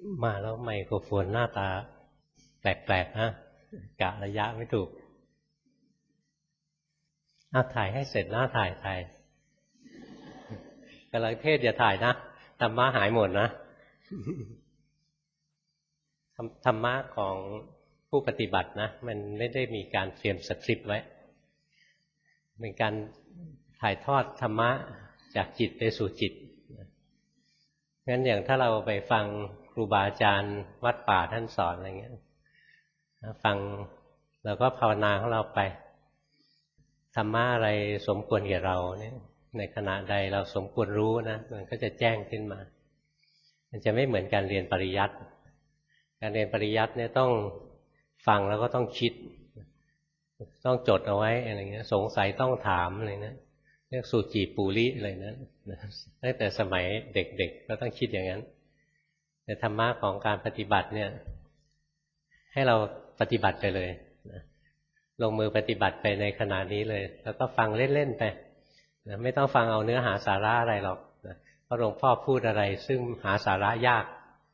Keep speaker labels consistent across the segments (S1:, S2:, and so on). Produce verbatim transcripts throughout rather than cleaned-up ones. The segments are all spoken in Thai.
S1: มาแล้วไมโครโฟนหน้าตาแปลกๆนะกะระยะไม่ถูกเอาถ่ายให้เสร็จนะถ่ายถ่ายกำลังเทศอย่าถ่ายนะธรรมะหายหมดนะธรรมะของผู้ปฏิบัตินะมันไม่ได้มีการเตรียมสคริปต์ไว้เป็นการถ่ายทอดธรรมะจากจิตไปสู่จิตงั้นอย่างถ้าเราไปฟังครูบาอาจารย์วัดป่าท่านสอนอะไรเงี้ยฟังเราก็ภาวนาของเราไปธรรมะอะไรสมควรแก่เราเนี่ยในขณะใดเราสมควรรู้นะมันก็จะแจ้งขึ้นมามันจะไม่เหมือนการเรียนปริยัติการเรียนปริยัติเนี่ยต้องฟังแล้วก็ต้องคิดต้องจดเอาไว้อะไรเงี้ยสงสัยต้องถามอะไรนะเรียกสูจิปูริอะไรนะตั้งแต่สมัยเด็กๆก็ต้องคิดอย่างนั้นแต่ธรรมะของการปฏิบัติเนี่ยให้เราปฏิบัติไปเลยลงมือปฏิบัติไปในขณะนี้เลยแล้วก็ฟังเล่นๆไปไม่ต้องฟังเอาเนื้อหาสาระอะไรหรอกเพราะหลวงพ่อพูดอะไรซึ่งหาสาระยาก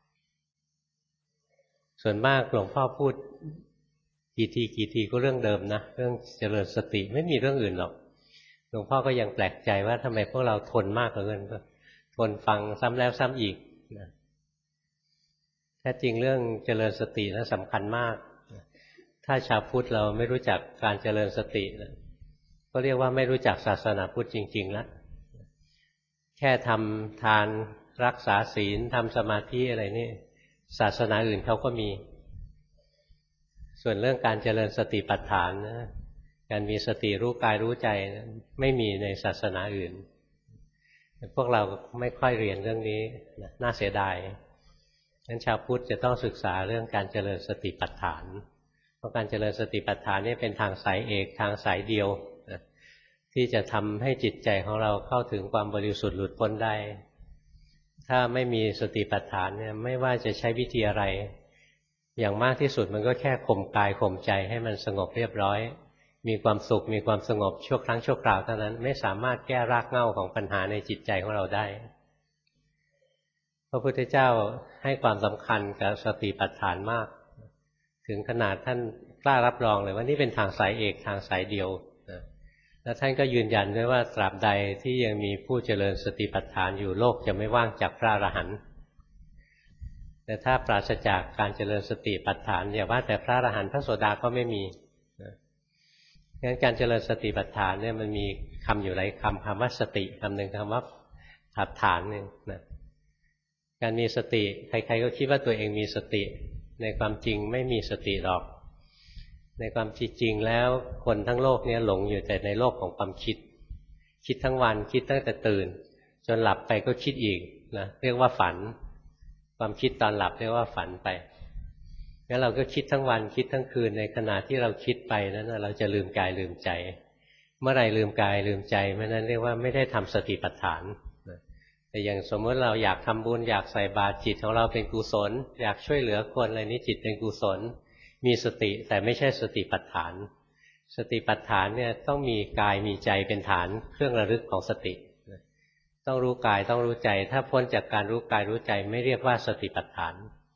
S1: ส่วนมากหลวงพ่อพูดกี่ทีกี่ทีก็เรื่องเดิมนะเรื่องเจริญสติไม่มีเรื่องอื่นหรอกหลวงพ่อก็ยังแปลกใจว่าทำไมพวกเราทนมากเหลือเกินทนฟังซ้ำแล้วซ้ำอีกนะแท้จริงเรื่องเจริญสตินั้นสำคัญมากถ้าชาวพุทธเราไม่รู้จักการเจริญสตินะก็เรียกว่าไม่รู้จักศาสนาพุทธจริงๆแล้วแค่ทำทานรักษาศีลทำสมาธิอะไรนี่ศาสนาอื่นเขาก็มีส่วนเรื่องการเจริญสติปัฏฐานนะการมีสติรู้กายรู้ใจนะไม่มีในศาสนาอื่นพวกเราไม่ค่อยเรียนเรื่องนี้นะน่าเสียดายงั้นชาวพุทธจะต้องศึกษาเรื่องการเจริญสติปัฏฐานเพราะการเจริญสติปัฏฐานนี่เป็นทางสายเอกทางสายเดียวนะที่จะทำให้จิตใจของเราเข้าถึงความบริสุทธิ์หลุดพ้นได้ถ้าไม่มีสติปัฏฐานเนี่ยไม่ว่าจะใช้วิธีอะไรอย่างมากที่สุดมันก็แค่ข่มกายข่มใจให้มันสงบเรียบร้อยมีความสุขมีความสงบชั่วครั้งชั่วคราวเท่านั้นไม่สามารถแก้รากเหง้าของปัญหาในจิตใจของเราได้พระพุทธเจ้าให้ความสำคัญกับสติปัฏฐานมากถึงขนาดท่านกล้ารับรองเลยว่านี่เป็นทางสายเอกทางสายเดียวแล้วท่านก็ยืนยันด้วยว่าตราบใดที่ยังมีผู้เจริญสติปัฏฐานอยู่โลกจะไม่ว่างจากพระอรหันต์แต่ถ้าปราศจากการเจริญสติปัฏฐานอย่าว่าแต่พระอรหันต์พระโสดาก็ไม่มีงั้นการเจริญสติปัฏฐานเนี่ยมันมีคำอยู่หลายคำคำว่าสติคำหนึ่งคำว่าปัฏฐานหนึ่งนะการมีสติใครๆก็คิดว่าตัวเองมีสติในความจริงไม่มีสติหรอกในความจริงแล้วคนทั้งโลกนี้หลงอยู่แต่ในโลกของความคิดคิดทั้งวันคิดตั้งแต่ตื่นจนหลับไปก็คิดอีกนะเรียกว่าฝันความคิดตอนหลับเรียกว่าฝันไปงั้นเราก็คิดทั้งวันคิดทั้งคืนในขณะที่เราคิดไปนั้นเราจะลืมกายลืมใจเมื่อไหร่ลืมกายลืมใจเมื่อนั้นเรียกว่าไม่ได้ทำสติปัฏฐานแต่อย่างสมมติเราอยากทำบุญอยากใส่บาตรจิตของเราเป็นกุศลอยากช่วยเหลือคนอะไรนี้จิตเป็นกุศลมีสติแต่ไม่ใช่สติปัฏฐานสติปัฏฐานเนี่ยต้องมีกายมีใจเป็นฐานเครื่องระลึกของสติต้องรู้กายต้องรู้ใจถ้าพ้นจากการรู้กายรู้ใจไม่เรียกว่าสติปัฏฐาน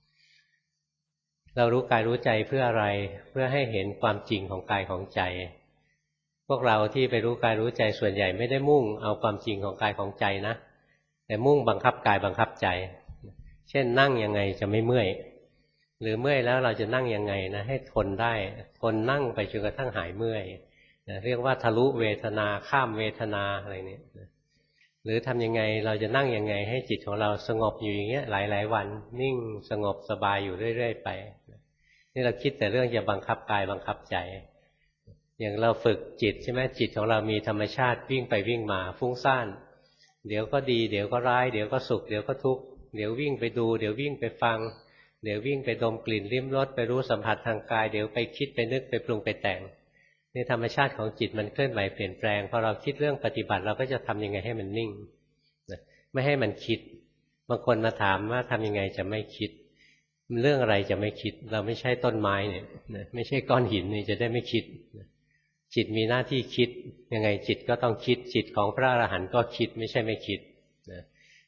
S1: เรารู้กายรู้ใจเพื่ออะไรเพื่อให้เห็นความจริงของกายของใจพวกเราที่ไปรู้กายรู้ใจส่วนใหญ่ไม่ได้มุ่งเอาความจริงของกายของใจนะแต่มุ่งบังคับกายบังคับใจเช่นนั่งยังไงจะไม่เมื่อยหรือเมื่อยแล้วเราจะนั่งยังไงนะให้ทนได้ทนนั่งไปจนกระทั่งหายเมื่อยนะเรียกว่าทะลุเวทนาข้ามเวทนาอะไรนี้นะหรือทำยังไงเราจะนั่งยังไงให้จิตของเราสงบอยู่อย่างเงี้ยหลายๆวันนิ่งสงบสบายอยู่เรื่อยๆไปนี่เราคิดแต่เรื่องจะบังคับกายบังคับใจอย่างเราฝึกจิตใช่ไหมจิตของเรามีธรรมชาติวิ่งไปวิ่งมาฟุ้งซ่านเดี๋ยวก็ดีเดี๋ยวก็ร้ายเดี๋ยวก็สุขเดี๋ยวก็ทุกข์เดี๋ยววิ่งไปดูเดี๋ยววิ่งไปฟังเดี๋ยววิ่งไปดมกลิ่นลิ้มรสไปรู้สัมผัสทางกายเดี๋ยวไปคิดไปนึกไปปรุงไปแต่งนี่ธรรมชาติของจิตมันเคลื่อนไหวเปลี่ยนแปลงพอเราคิดเรื่องปฏิบัติเราก็จะทำยังไงให้มันนิ่งไม่ให้มันคิดบางคนมาถามว่าทำยังไงจะไม่คิดเรื่องอะไรจะไม่คิดเราไม่ใช่ต้นไม้เนี่ยไม่ใช่ก้อนหินนี่จะได้ไม่คิดจิตมีหน้าที่คิดยังไงจิตก็ต้องคิดจิตของพระอรหันต์ก็คิดไม่ใช่ไม่คิดนะ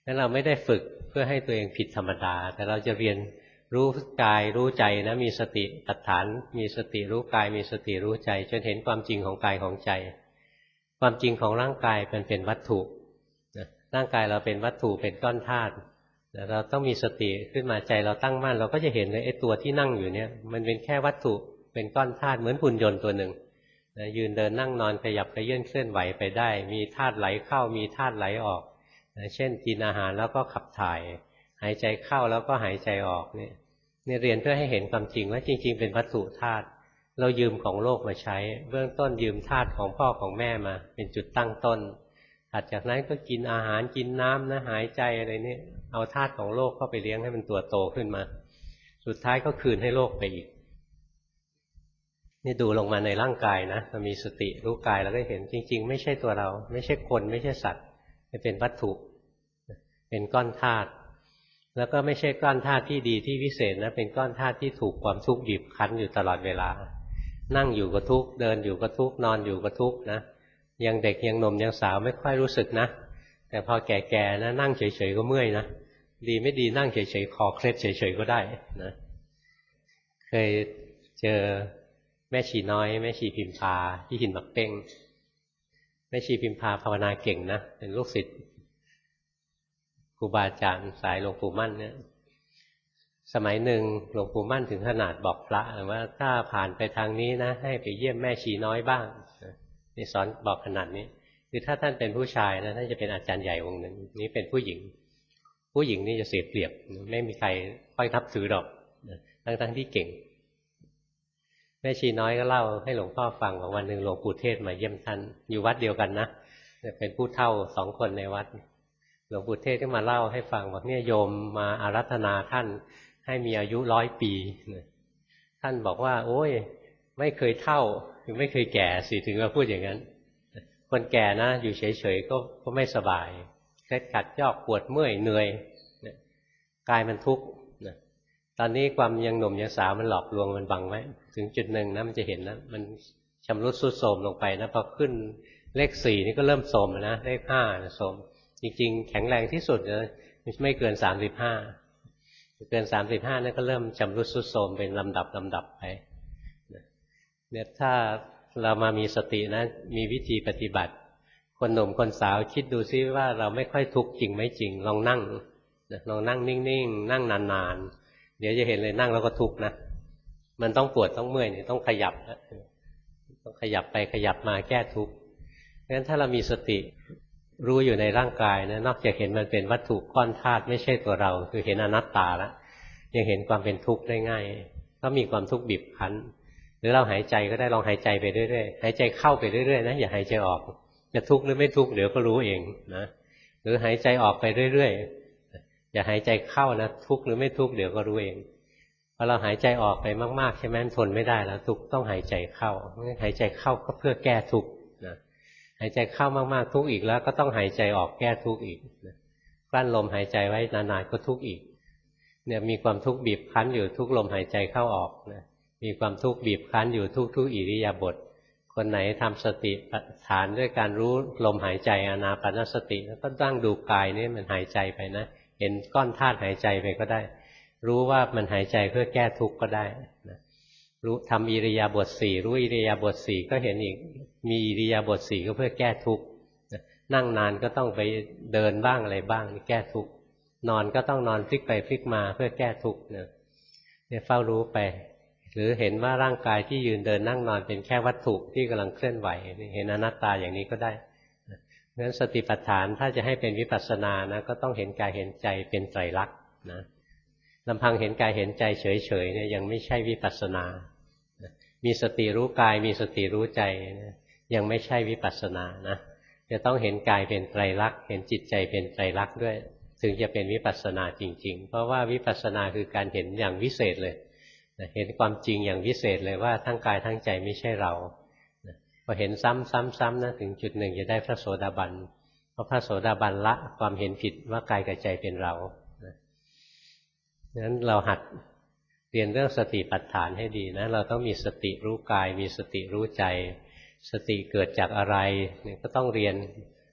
S1: งั้นเราไม่ได้ฝึกเพื่อให้ตัวเองผิดธรรมดาแต่เราจะเรียนรู้กายรู้ใจนะมีสติปัฏฐานมีสติรู้กายมีสติรู้ใจจนเห็นความจริงของกายของใจความจริงของร่างกายเป็นเป็นวัตถุร่างกายเราเป็นวัตถุเป็นก้อนธาตุเราต้องมีสติขึ้นมาใจเราตั้งมั่นเราก็จะเห็นเลยไอ้ตัวที่นั่งอยู่เนี่ยมันเป็นแค่วัตถุเป็นก้อนธาตุเหมือนหุ่นยนต์ตัวหนึ่งยืนเดินนั่งนอนขยับขยื่นเคลื่อนไหวไปได้มีธาตุไหลเข้ามีธาตุไหลออกเช่นกินอาหารแล้วก็ขับถ่ายหายใจเข้าแล้วก็หายใจออกเนี่ยนี่เรียนเพื่อให้เห็นความจริงว่าจริงๆเป็นวัตถุธาตุเรายืมของโลกมาใช้เบื้องต้นยืมธาตุของพ่อของแม่มาเป็นจุดตั้งต้นถัดจากนั้นก็กินอาหารกินน้ำนะหายใจอะไรนี่เอาธาตุของโลกเข้าไปเลี้ยงให้มันตัวโตขึ้นมาสุดท้ายก็คืนให้โลกไปอีกนี่ดูลงมาในร่างกายนะเรามีสติรู้กายแล้วก็เห็นจริงๆไม่ใช่ตัวเราไม่ใช่คนไม่ใช่สัตว์เป็นวัตถุเป็นก้อนธาตุแล้วก็ไม่ใช่ก้อนธาตุที่ดีที่วิเศษนะเป็นก้อนธาตุที่ถูกความทุกข์บีบคั้นอยู่ตลอดเวลานั่งอยู่ก็ทุกข์เดินอยู่ก็ทุกข์นอนอยู่ก็ทุกข์นะยังเด็กยังหนุ่มยังสาวไม่ค่อยรู้สึกนะแต่พอแก่ๆนะนั่งเฉยๆก็เมื่อยนะดีไม่ดีนั่งเฉยๆคอเคล็ดเฉยๆก็ได้นะเคยเจอแม่ชีน้อยแม่ชีพิมพาที่หินหมักเป้งแม่ชีพิมพาภาวนาเก่งนะเป็นลูกศิษย์ครูบาอาจารย์สายหลวงปู่มั่นเนี่ยสมัยหนึ่งหลวงปู่มั่นถึงขนาดบอกพระว่าถ้าผ่านไปทางนี้นะให้ไปเยี่ยมแม่ชีน้อยบ้างนี่สอนบอกขนาดนี้คือถ้าท่านเป็นผู้ชายนะท่านจะเป็นอาจารย์ใหญ่องค์หนึ่งนี้เป็นผู้หญิงผู้หญิงนี่จะเสียเปรียบไม่มีใครค่อยนับถือหรอกทั้งๆที่เก่งแม่ชีน้อยก็เล่าให้หลวงพ่อฟังว่าวันหนึ่งหลวงปู่เทศมาเยี่ยมท่านอยู่วัดเดียวกันนะเป็นผู้เฒ่าสองคนในวัดหลวงปู่เทศก็มาเล่าให้ฟังบอกเนี่ยโยมมาอาราธนาท่านให้มีอายุร้อยปีท่านบอกว่าโอ้ยไม่เคยเฒ่าคือไม่เคยแก่สิถึงมาพูดอย่างนั้นคนแก่นะอยู่เฉยๆก็ก็ไม่สบายเคล็ดขัดยอกปวดเมื่อยเหนื่อยกายมันทุกข์ตอนนี้ความยังหนุ่มยังสาวมันหลอกลวงมันบังไว้ถึงจุดหนึ่งนะมันจะเห็นนะมันชำรุดทรุดโทรมลงไปนะพอขึ้นเลขสี่นี่ก็เริ่มโทรมนะเลขห้าโทรมจริงๆแข็งแรงที่สุดเลยไม่เกินสามสิบห้าเกินสามสิบห้านั่นก็เริ่มชำรุดทรุดโทรมเป็นลำดับลำดับไปเนี่ยถ้าเรามามีสตินะมีวิธีปฏิบัติคนหนุ่มคนสาวคิดดูซิว่าเราไม่ค่อยทุกข์จริงไหมจริงลองนั่งลองนั่งนิ่งๆนั่งนานๆเดี๋ยวจะเห็นเลยนั่งแล้วก็ทุกข์นะมันต้องปวดต้องเมื่อยเนี่ยต้องขยับต้องขยับไปขยับมาแก้ทุกข์งั้นถ้าเรามีสติรู้อยู่ในร่างกายนะนอกจากเห็นมันเป็นวัตถุก้อนธาตุไม่ใช่ตัวเราคือเห็นอนัตตาแล้วยังเห็นความเป็นทุกข์ได้ง่ายก็มีความทุกข์บีบคั้นหรือเราหายใจก็ได้ลองหายใจไปเรื่อยๆหายใจเข้าไปเรื่อยๆนะอย่าหายใจออกจะทุกข์หรือไม่ทุกข์เดี๋ยวก็รู้เองนะหรือหายใจออกไปเรื่อยๆอย่าหายใจเข้านะทุกข์หรือไม่ทุกข์เดี๋ยวก็รู้เองพอเราหายใจออกไปมากๆใช่ไหมทนไม่ได้แล้วทุกข์ต้องหายใจเข้าหายใจเข้าก็เพื่อแก้ทุกข์นะหายใจเข้ามากๆทุกข์อีกแล้วก็ต้องหายใจออกแก้ทุกข์อีกกลั้นลมหายใจไว้นานๆก็ทุกข์อีกเนี่ยมีความทุกข์บีบคั้นอยู่ทุกลมหายใจเข้าออกนะมีความทุกข์บีบคั้นอยู่ทุกๆอิริยาบถคนไหนทำสติปัฏฐานด้วยการรู้ลมหายใจอานาปานสติแล้วก็ตั้งดูกายนี่มันหายใจไปนะเห็นก้อนธาตุหายใจไปก็ได้รู้ว่ามันหายใจเพื่อแก้ทุกข์ก็ได้นะรู้ทำอิริยาบถสี่รู้อิริยาบถสี่ก็เห็นอีกมีอิริยาบถสี่ก็เพื่อแก้ทุกข์นั่งนานก็ต้องไปเดินบ้างอะไรบ้างแก้ทุกข์นอนก็ต้องนอนพลิกไปพลิกมาเพื่อแก้ทุกข์เนี่ยเฝ้ารู้ไปหรือเห็นว่าร่างกายที่ยืนเดินนั่งนอนเป็นแค่วัตถุที่กำลังเคลื่อนไหวเห็นอนัตตาอย่างนี้ก็ได้เพราะฉะนั้นสติปัฏฐานถ้าจะให้เป็นวิปัสสนานะก็ต้องเห็นกายเห็นใจเป็นไตรลักษณ์นะลำพังเห็นกายเห็นใจเฉยๆเนี่ยยังไม่ใช่วิปัสสนามีสติรู้กายมีสติรู้ใจยังไม่ใช่วิปัสสนานะจะต้องเห็นกายเป็นไตรลักษณ์เห็นจิตใจเป็นไตรลักษณ์ด้วยถึงจะเป็นวิปัสสนาจริงๆเพราะว่าวิปัสสนาคือการเห็นอย่างวิเศษเลยเห็นความจริงอย่างวิเศษเลยว่าทั้งกายทั้งใจไม่ใช่เราพอเห็นซ้ำๆๆนะถึงจุดหนึ่งจะได้พระโสดาบันเพราะพระโสดาบันละความเห็นผิดว่ากายกับใจเป็นเราดังนั้นเราหัดเรียนเรื่องสติปัฏฐานให้ดีนะเราต้องมีสติรู้กายมีสติรู้ใจสติเกิดจากอะไรก็ต้องเรียน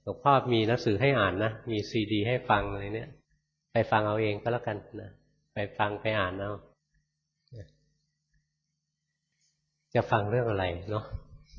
S1: หลวงพ่อมีหนังสือให้อ่านนะมีซีดีให้ฟังอะไรเนี่ยไปฟังเอาเองก็แล้วกันนะไปฟังไปอ่านเอาจะฟังเรื่องอะไรเนาะ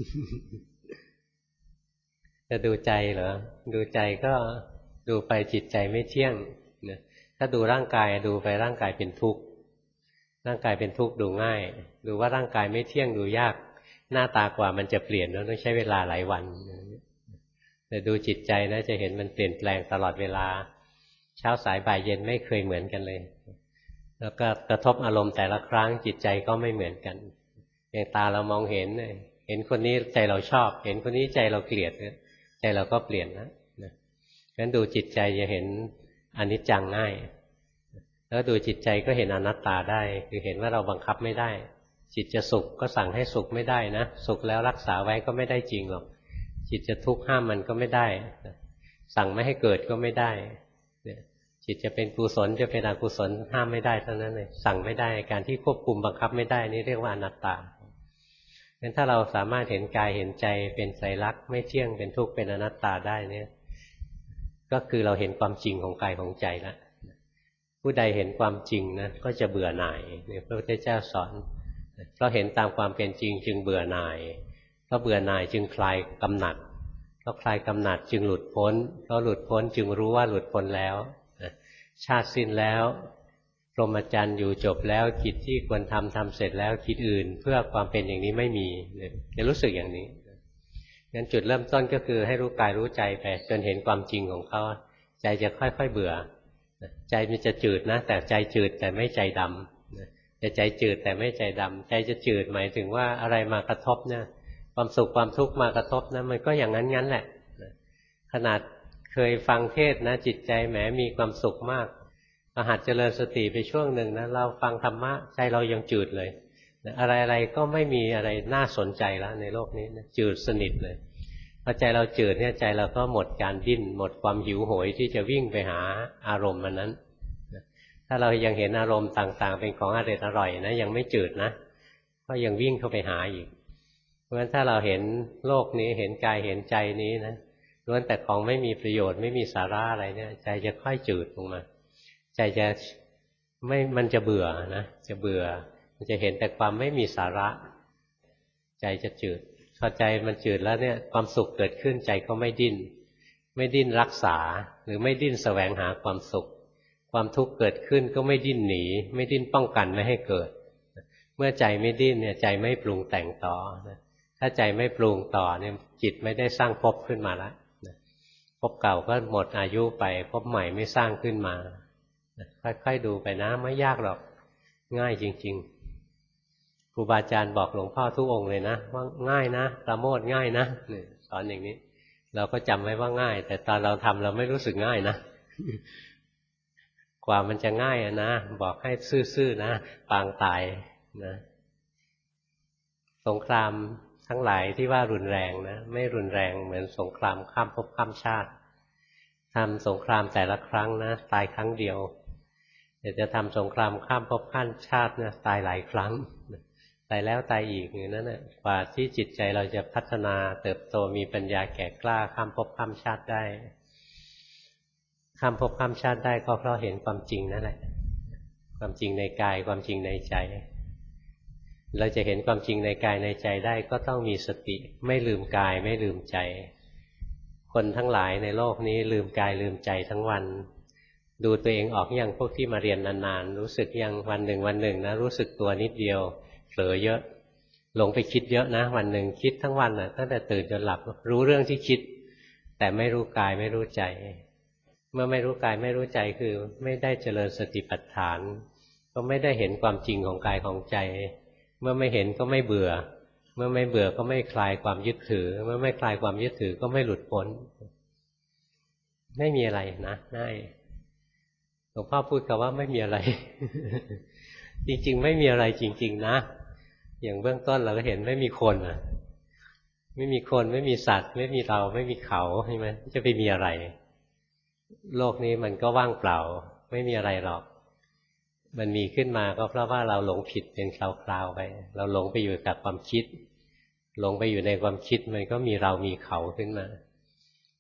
S1: จะดูใจเหรอดูใจก็ดูไปจิตใจไม่เที่ยงนะถ้าดูร่างกายดูไปร่างกายเป็นทุกข์ร่างกายเป็นทุกข์ดูง่ายดูว่าร่างกายไม่เที่ยงดูยากหน้าตากว่ามันจะเปลี่ยนแล้วต้องใช้เวลาหลายวันแต่ดูจิตใจนะจะเห็นมันเปลี่ยนแปลงตลอดเวลาเช้าสายบ่ายเย็นไม่เคยเหมือนกันเลยแล้วก็กระทบอารมณ์แต่ละครั้งจิตใจก็ไม่เหมือนกันอย่างตาเรามองเห็นเห็นคนนี้ใจเราชอบเห็นคนนี้ใจเราเกลียดใจเราก็เปลี่ยนนะงั้นดูจิตใจจะเห็นอนิจจังง่ายแล้วดูจิตใจก็เห็นอนัตตาได้คือเห็นว่าเราบังคับไม่ได้จิตจะสุขก็สั่งให้สุขไม่ได้นะสุขแล้วรักษาไว้ก็ไม่ได้จริงหรอกจิตจะทุกข์ห้ามมันก็ไม่ได้สั่งไม่ให้เกิดก็ไม่ได้จิตจะเป็นกุศลจะเป็นอกุศลห้ามไม่ได้เท่านั้นเลยสั่งไม่ได้การที่ควบคุมบังคับไม่ได้นี่เรียกว่าอนัตตางั้นถ้าเราสามารถเห็นกายเห็นใจเป็นไตรลักษณ์ไม่เที่ยงเป็นทุกข์เป็นอนัตตาได้เนี่ยก็คือเราเห็นความจริงของกายของใจแล้วผู้ใดเห็นความจริงนะก็จะเบื่อหน่ายเนี่ยพระพุทธเจ้าสอนเพราะเห็นตามความเป็นจริงจึงเบื่อหน่ายเพราะเบื่อหน่ายจึงคลายกำหนัดเพราะคลายกำหนัดจึงหลุดพ้นเพราะหลุดพ้นจึงรู้ว่าหลุดพ้นแล้วชาติสิ้นแล้วพรหมจรรย์อยู่จบแล้วกิจที่ควรทำทำเสร็จแล้วกิจอื่นเพื่อความเป็นอย่างนี้ไม่มีจะรู้สึกอย่างนี้งั้นจุดเริ่มต้นก็คือให้รู้กายรู้ใจไปจนเห็นความจริงของเขาใจจะค่อยๆเบื่อใจมันจะจืดนะแต่ใจจืดแต่ไม่ใจดำแต่ใจจืดแต่ไม่ใจดำใจจะจืดหมายถึงว่าอะไรมากระทบเนี่ยความสุขความทุกข์มากระทบนะมันก็อย่างนั้นงั้นแหละขนาดเคยฟังเทศนะจิตใจแหมมีความสุขมากหัดเจริญสติไปช่วงหนึ่งนะเราฟังธรรมะใจเรายังจืดเลยอะไรๆก็ไม่มีอะไรน่าสนใจแล้วในโลกนี้นะจืดสนิทเลยพอใจเราจืดเนี่ยใจเราก็หมดการดิ้นหมดความหิวโหยที่จะวิ่งไปหาอารมณ์มันนั้นถ้าเรายังเห็นอารมณ์ต่างๆเป็นของอร่อยอร่อยนะยังไม่จืดนะก็ยังวิ่งเข้าไปหาอีกเพราะฉะนั้นถ้าเราเห็นโลกนี้เห็นกายเห็นใจนี้นะล้วนแต่ของไม่มีประโยชน์ไม่มีสาระอะไรเนี่ยใจจะค่อยจืดลงมาใจจะไม่มันจะเบื่อนะจะเบื่อมันจะเห็นแต่ความไม่มีสาระใจจะจืดพอใจมันจืดแล้วเนี่ยความสุขเกิดขึ้นใจก็ไม่ดิ้นไม่ดิ้นรักษาหรือไม่ดิ้นแสวงหาความสุขความทุกข์เกิดขึ้นก็ไม่ดิ้นหนีไม่ดิ้นป้องกันไม่ให้เกิดเมื่อใจไม่ดิ้นเนี่ยใจไม่ปรุงแต่งต่อถ้าใจไม่ปรุงต่อเนี่ยจิตไม่ได้สร้างภพขึ้นมาแล้วภพเก่าก็หมดอายุไปภพใหม่ไม่สร้างขึ้นมาค่อยๆดูไปนะไม่ยากหรอกง่ายจริงๆครูบาอาจารย์บอกหลวงพ่อทุกองค์เลยนะว่าง่ายนะประโมทง่ายนะสอนอย่างนี้เราก็จำไว้ว่าง่ายแต่ตอนเราทำเราไม่รู้สึกง่ายนะกว่ามันจะง่ายอะนะบอกให้ซื่อๆนะปางตายนะสงครามทั้งหลายที่ว่ารุนแรงนะไม่รุนแรงเหมือนสงครามข้ามภพข้ามชาติทำสงครามแต่ละครั้งนะตายครั้งเดียวแต่จะทำสงครามข้ามภพข้ามชาตินะตายหลายครั้งตายแล้วตายอีกอย่างนั้นนะกว่าที่จิตใจเราจะพัฒนาเติบโตมีปัญญาแก่กล้าข้ามภพข้ามชาติได้ข้ามภพข้ามชาติได้ก็เพราะเห็นความจริงนั่นแหละความจริงในกายความจริงในใจเราจะเห็นความจริงในกายในใจได้ก็ต้องมีสติไม่ลืมกายไม่ลืมใจคนทั้งหลายในโลกนี้ลืมกายลืมใจทั้งวันดูตัวเองออกอย่างพวกที่มาเรียนนานๆรู้สึกยังวันหนึ่งวันหนึ่งนะรู้สึกตัวนิดเดียวเผลอเยอะหลงไปคิดเยอะนะวันหนึ่งคิดทั้งวันน่ะตั้งแต่ตื่นจนหลับรู้เรื่องที่คิดแต่ไม่รู้กายไม่รู้ใจเมื่อไม่รู้กายไม่รู้ใจคือไม่ได้เจริญสติปัฏฐานก็ไม่ได้เห็นความจริงของกายของใจเมื่อไม่เห็นก็ไม่เบื่อเมื่อไม่เบื่อก็ไม่คลายความยึดถือเมื่อไม่คลายความยึดถือก็ไม่หลุดพ้นไม่มีอะไรนะง่ายหลวงพ่อพูดคำว่าไม่มีอะไร จริงๆไม่มีอะไรจริงๆนะอย่างเบื้องต้นเราก็เห็นไม่มีคนอ่ะไม่มีคนไม่มีสัตว์ไม่มีเราไม่มีเขาใช่ไหมจะไปมีอะไรโลกนี้มันก็ว่างเปล่าไม่มีอะไรหรอกมันมีขึ้นมาก็เพราะว่าเราหลงผิดเป็นคราวๆไปเราหลงไปอยู่กับความคิดหลงไปอยู่ในความคิดมันก็มีเรามีเขาขึ้นมา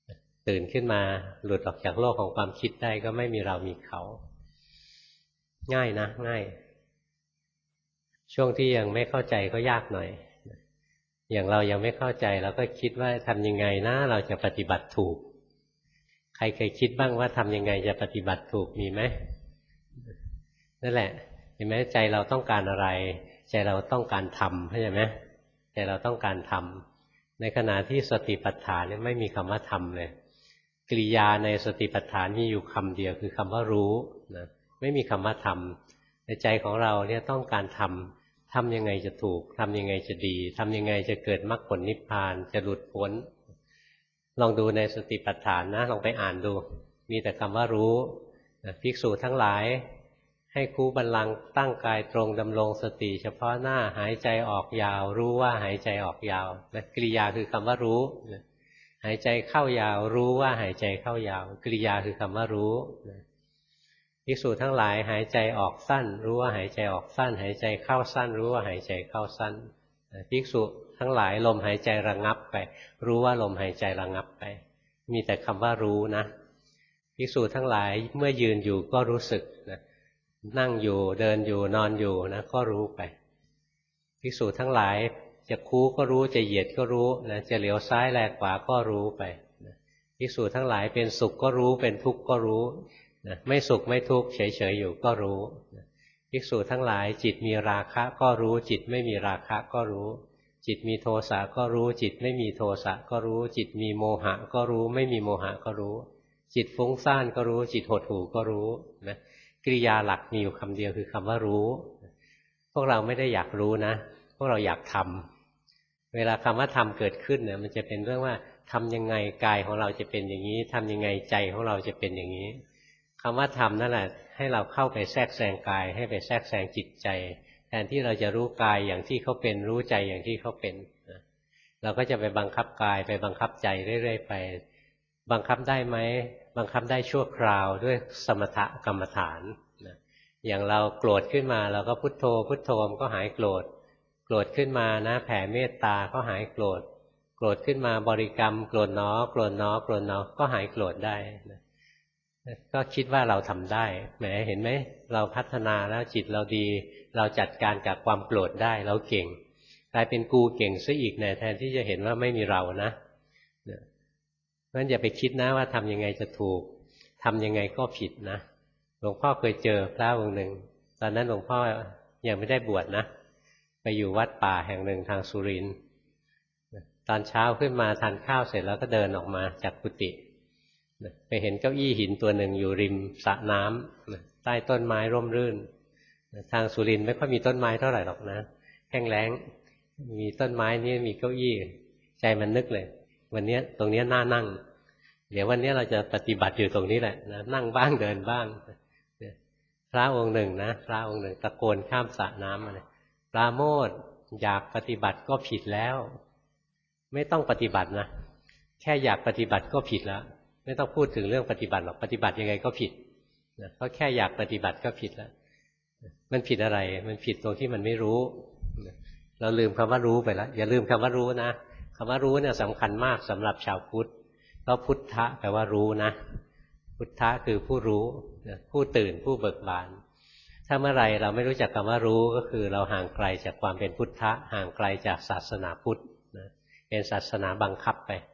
S1: ตื่นขึ้นมาหลุดออกจากโลกของความคิดได้ก็ไม่มีเรามีเขาง่ายนะง่ายช่วงที่ยังไม่เข้าใจก็ยากหน่อยอย่างเรายังไม่เข้าใจเราก็คิดว่าทำยังไงนะเราจะปฏิบัติถูกใครเคยคิดบ้างว่าทำยังไงจะปฏิบัติถูกมีไหมนั่นแหละเห็นไหมใจเราต้องการอะไรใจเราต้องการทำเข้าใจไหมใจเราต้องการทำในขณะที่สติปัฏฐานเนี่ยไม่มีคำว่าทำเลยกริยาในสติปัฏฐานมีอยู่คำเดียวคือคำว่ารู้นะไม่มีคำว่าทำในใจของเราเนี่ยต้องการทำทำยังไงจะถูกทำยังไงจะดีทำยังไงจะเกิดมรรคผลนิพพานจะหลุดพ้นลองดูในสติปัฏฐานนะลองไปอ่านดูมีแต่คำว่ารู้ภิกษุทั้งหลายให้คูบัลลังก์ตั้งกายตรงดำรงสติเฉพาะหน้าหายใจออกยาวรู้ว่าหายใจออกยาวนะกริยาคือคำว่ารู้หายใจเข้ายาวรู้ว่าหายใจเข้ายาวกริยาคือคำว่ารู้ภิกษุทั้งหลายหายใจออกสั้นรู้ว่าหายใจออกสั้นหายใจเข้าสั้นรู้ว่าหายใจเข้าสั้นภิกษุทั้งหลายลมหายใจระงับไปรู้ว่าลมหายใจระงับไปมีแต่คำว่ารู้นะภิกษุทั้งหลายเมื่อยืนอยู่ก็รู้สึกนะนั่งอยู่เดินอยู่นอนอยู่นะก็รู้ไปภิกษุทั้งหลายจะคู้ก็รู้จะเหยียดก็รู้นะจะเหลียวซ้ายแลขวาก็รู้ไปนะภิกษุทั้งหลายเป็นสุขก็รู้เป็นทุกข์ก็รู้นะไม่สุขไม่ทุกข์เฉยๆอยู่ก็รู้นะภิกษุทั้งหลายจิตมีราคะก็รู้จิตไม่มีราคะก็รู้จิตมีโทสะก็รู้จิตไม่มีโทสะก็รู้จิตมีโมหะก็รู้ไม่มีโมหะก็รู้จิตฟุ้งซ่านก็รู้จิตหดหู่ก็รู้นะกริยาหลักมีอยู่คำเดียวคือคำว่ารู้พวกเราไม่ได้อยากรู้นะพวกเราอยากทำเวลาคำว่าทำเกิดขึ้นเนี่ยมันจะเป็นเรื่องว่าทำยังไงกายของเราจะเป็นอย่างนี้ทำยังไงใจของเราจะเป็นอย่างนี้คำว่าทำนั่นแหละให้เราเข้าไปแทรกแซงกายให้ไปแทรกแซงจิตใจแทนที่เราจะรู้กายอย่างที่เขาเป็นรู้ใจอย่างที่เขาเป็นเราก็จะไปบังคับกายไปบังคับใจเรื่อยๆไปบังคับได้ไหมบังคับได้ชั่วคราวด้วยสมถกรรมฐานนะอย่างเราโกรธขึ้นมาเราก็พุทโธพุทโธมันก็หายโกรธโกรธขึ้นมานะแผ่เมตตาก็หายโกรธโกรธขึ้นมาบริกรรมโกรธหนอโกรธหนอโกรธหนอก็หายโกรธได้นะก็คิดว่าเราทำได้แหมเห็นไหมเราพัฒนาแล้วจิตเราดีเราจัดการกับความโกรธได้เราเก่งกลายเป็นกูเก่งซะอีกเนี่ยแทนที่จะเห็นว่าไม่มีเรานะเพราะฉะนั้นอย่าไปคิดนะว่าทำยังไงจะถูกทำยังไงก็ผิดนะหลวงพ่อเคยเจอพระองค์หนึ่งตอนนั้นหลวงพ่อยังไม่ได้บวชนะไปอยู่วัดป่าแห่งหนึ่งทางสุรินทร์ตอนเช้าขึ้นมาทานข้าวเสร็จแล้วก็เดินออกมาจากกุฏิไปเห็นเก้าอี้หินตัวหนึ่งอยู่ริมสระน้ำใต้ต้นไม้ร่มรื่นทางสุรินทร์ไม่ค่อยมีต้นไม้เท่าไหร่หรอกนะแห้งแล้งมีต้นไม้นี่มีเก้าอี้ใจมันนึกเลยวันนี้ตรงนี้น่านั่งเดี๋ยววันนี้เราจะปฏิบัติอยู่ตรงนี้แหละนะนั่งบ้างเดินบ้างพระองค์หนึ่งนะพระองค์หนึ่งตะโกนข้ามสระน้ำมาเลยปราโมทย์อยากปฏิบัติก็ผิดแล้วไม่ต้องปฏิบัตินะแค่อยากปฏิบัติก็ผิดแล้วไม่ต้องพูดถึงเรื่องปฏิบัติหรอกปฏิบัติยังไงก็ผิดนะเพราะแค่อยากปฏิบัติก็ผิดแล้วมันผิดอะไรมันผิดตรงที่มันไม่รู้เราลืมคำว่ารู้ไปแล้วอย่าลืมคำว่ารู้นะคำว่ารู้เนี่ยสำคัญมากสำหรับชาวพุทธเพราะพุทธะแปลว่ารู้นะพุทธะคือผู้รู้ผู้ตื่นผู้เบิกบานถ้าเมื่อไรเราไม่รู้จักคำว่ารู้ก็คือเราห่างไกลจากความเป็นพุทธะห่างไกลจากศาสนาพุทธนะเป็นศาสนาบังคับไป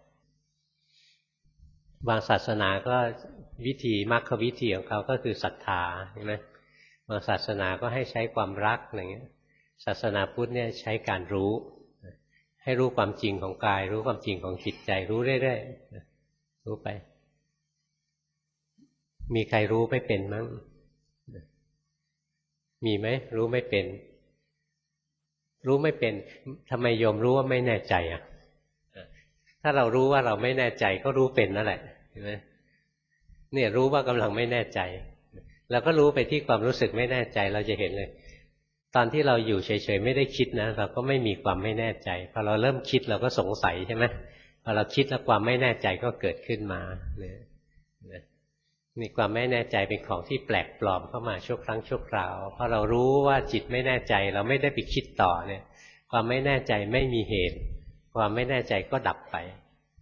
S1: บางศาสนาก็วิธีมรรควิธีของเขาก็คือศรัทธาใช่ไหมบางศาสนาก็ให้ใช้ความรักอะไรเงี้ยศาสนาพุทธเนี่ยใช้การรู้ให้รู้ความจริงของกายรู้ความจริงของจิตใจรู้เรื่อยๆรู้ไปมีใครรู้ไม่เป็นมั้งมีไหมรู้ไม่เป็นรู้ไม่เป็นทำไมโยมรู้ว่าไม่แน่ใจอ่ะถ้าเรารู้ว่าเราไม่แน่ใจก็รู้เป็นนั่นแหละเห็นไหมเนี่ยรู้ว่ากำลังไม่แน่ใจแล้วก็รู้ไปที่ความรู้สึกไม่แน่ใจเราจะเห็นเลยตอนที่เราอยู่เฉยๆไม่ได้คิดนะเราก็ไม่มีความไม่แน่ใจพอเราเริ่มคิดเราก็สงสัยใช่ไหมพอเราคิดแล้วความไม่แน่ใจก็เกิดขึ้นมาเนี่ยนี่ความไม่แน่ใจเป็นของที่แปลกปลอมเข้ามาชั่วครั้งชั่วคราวพอเรารู้ว่าจิตไม่แน่ใจเราไม่ได้ไปคิดต่อเนี่ยความไม่แน่ใจไม่มีเหตุความไม่แน่ใจก็ดับไป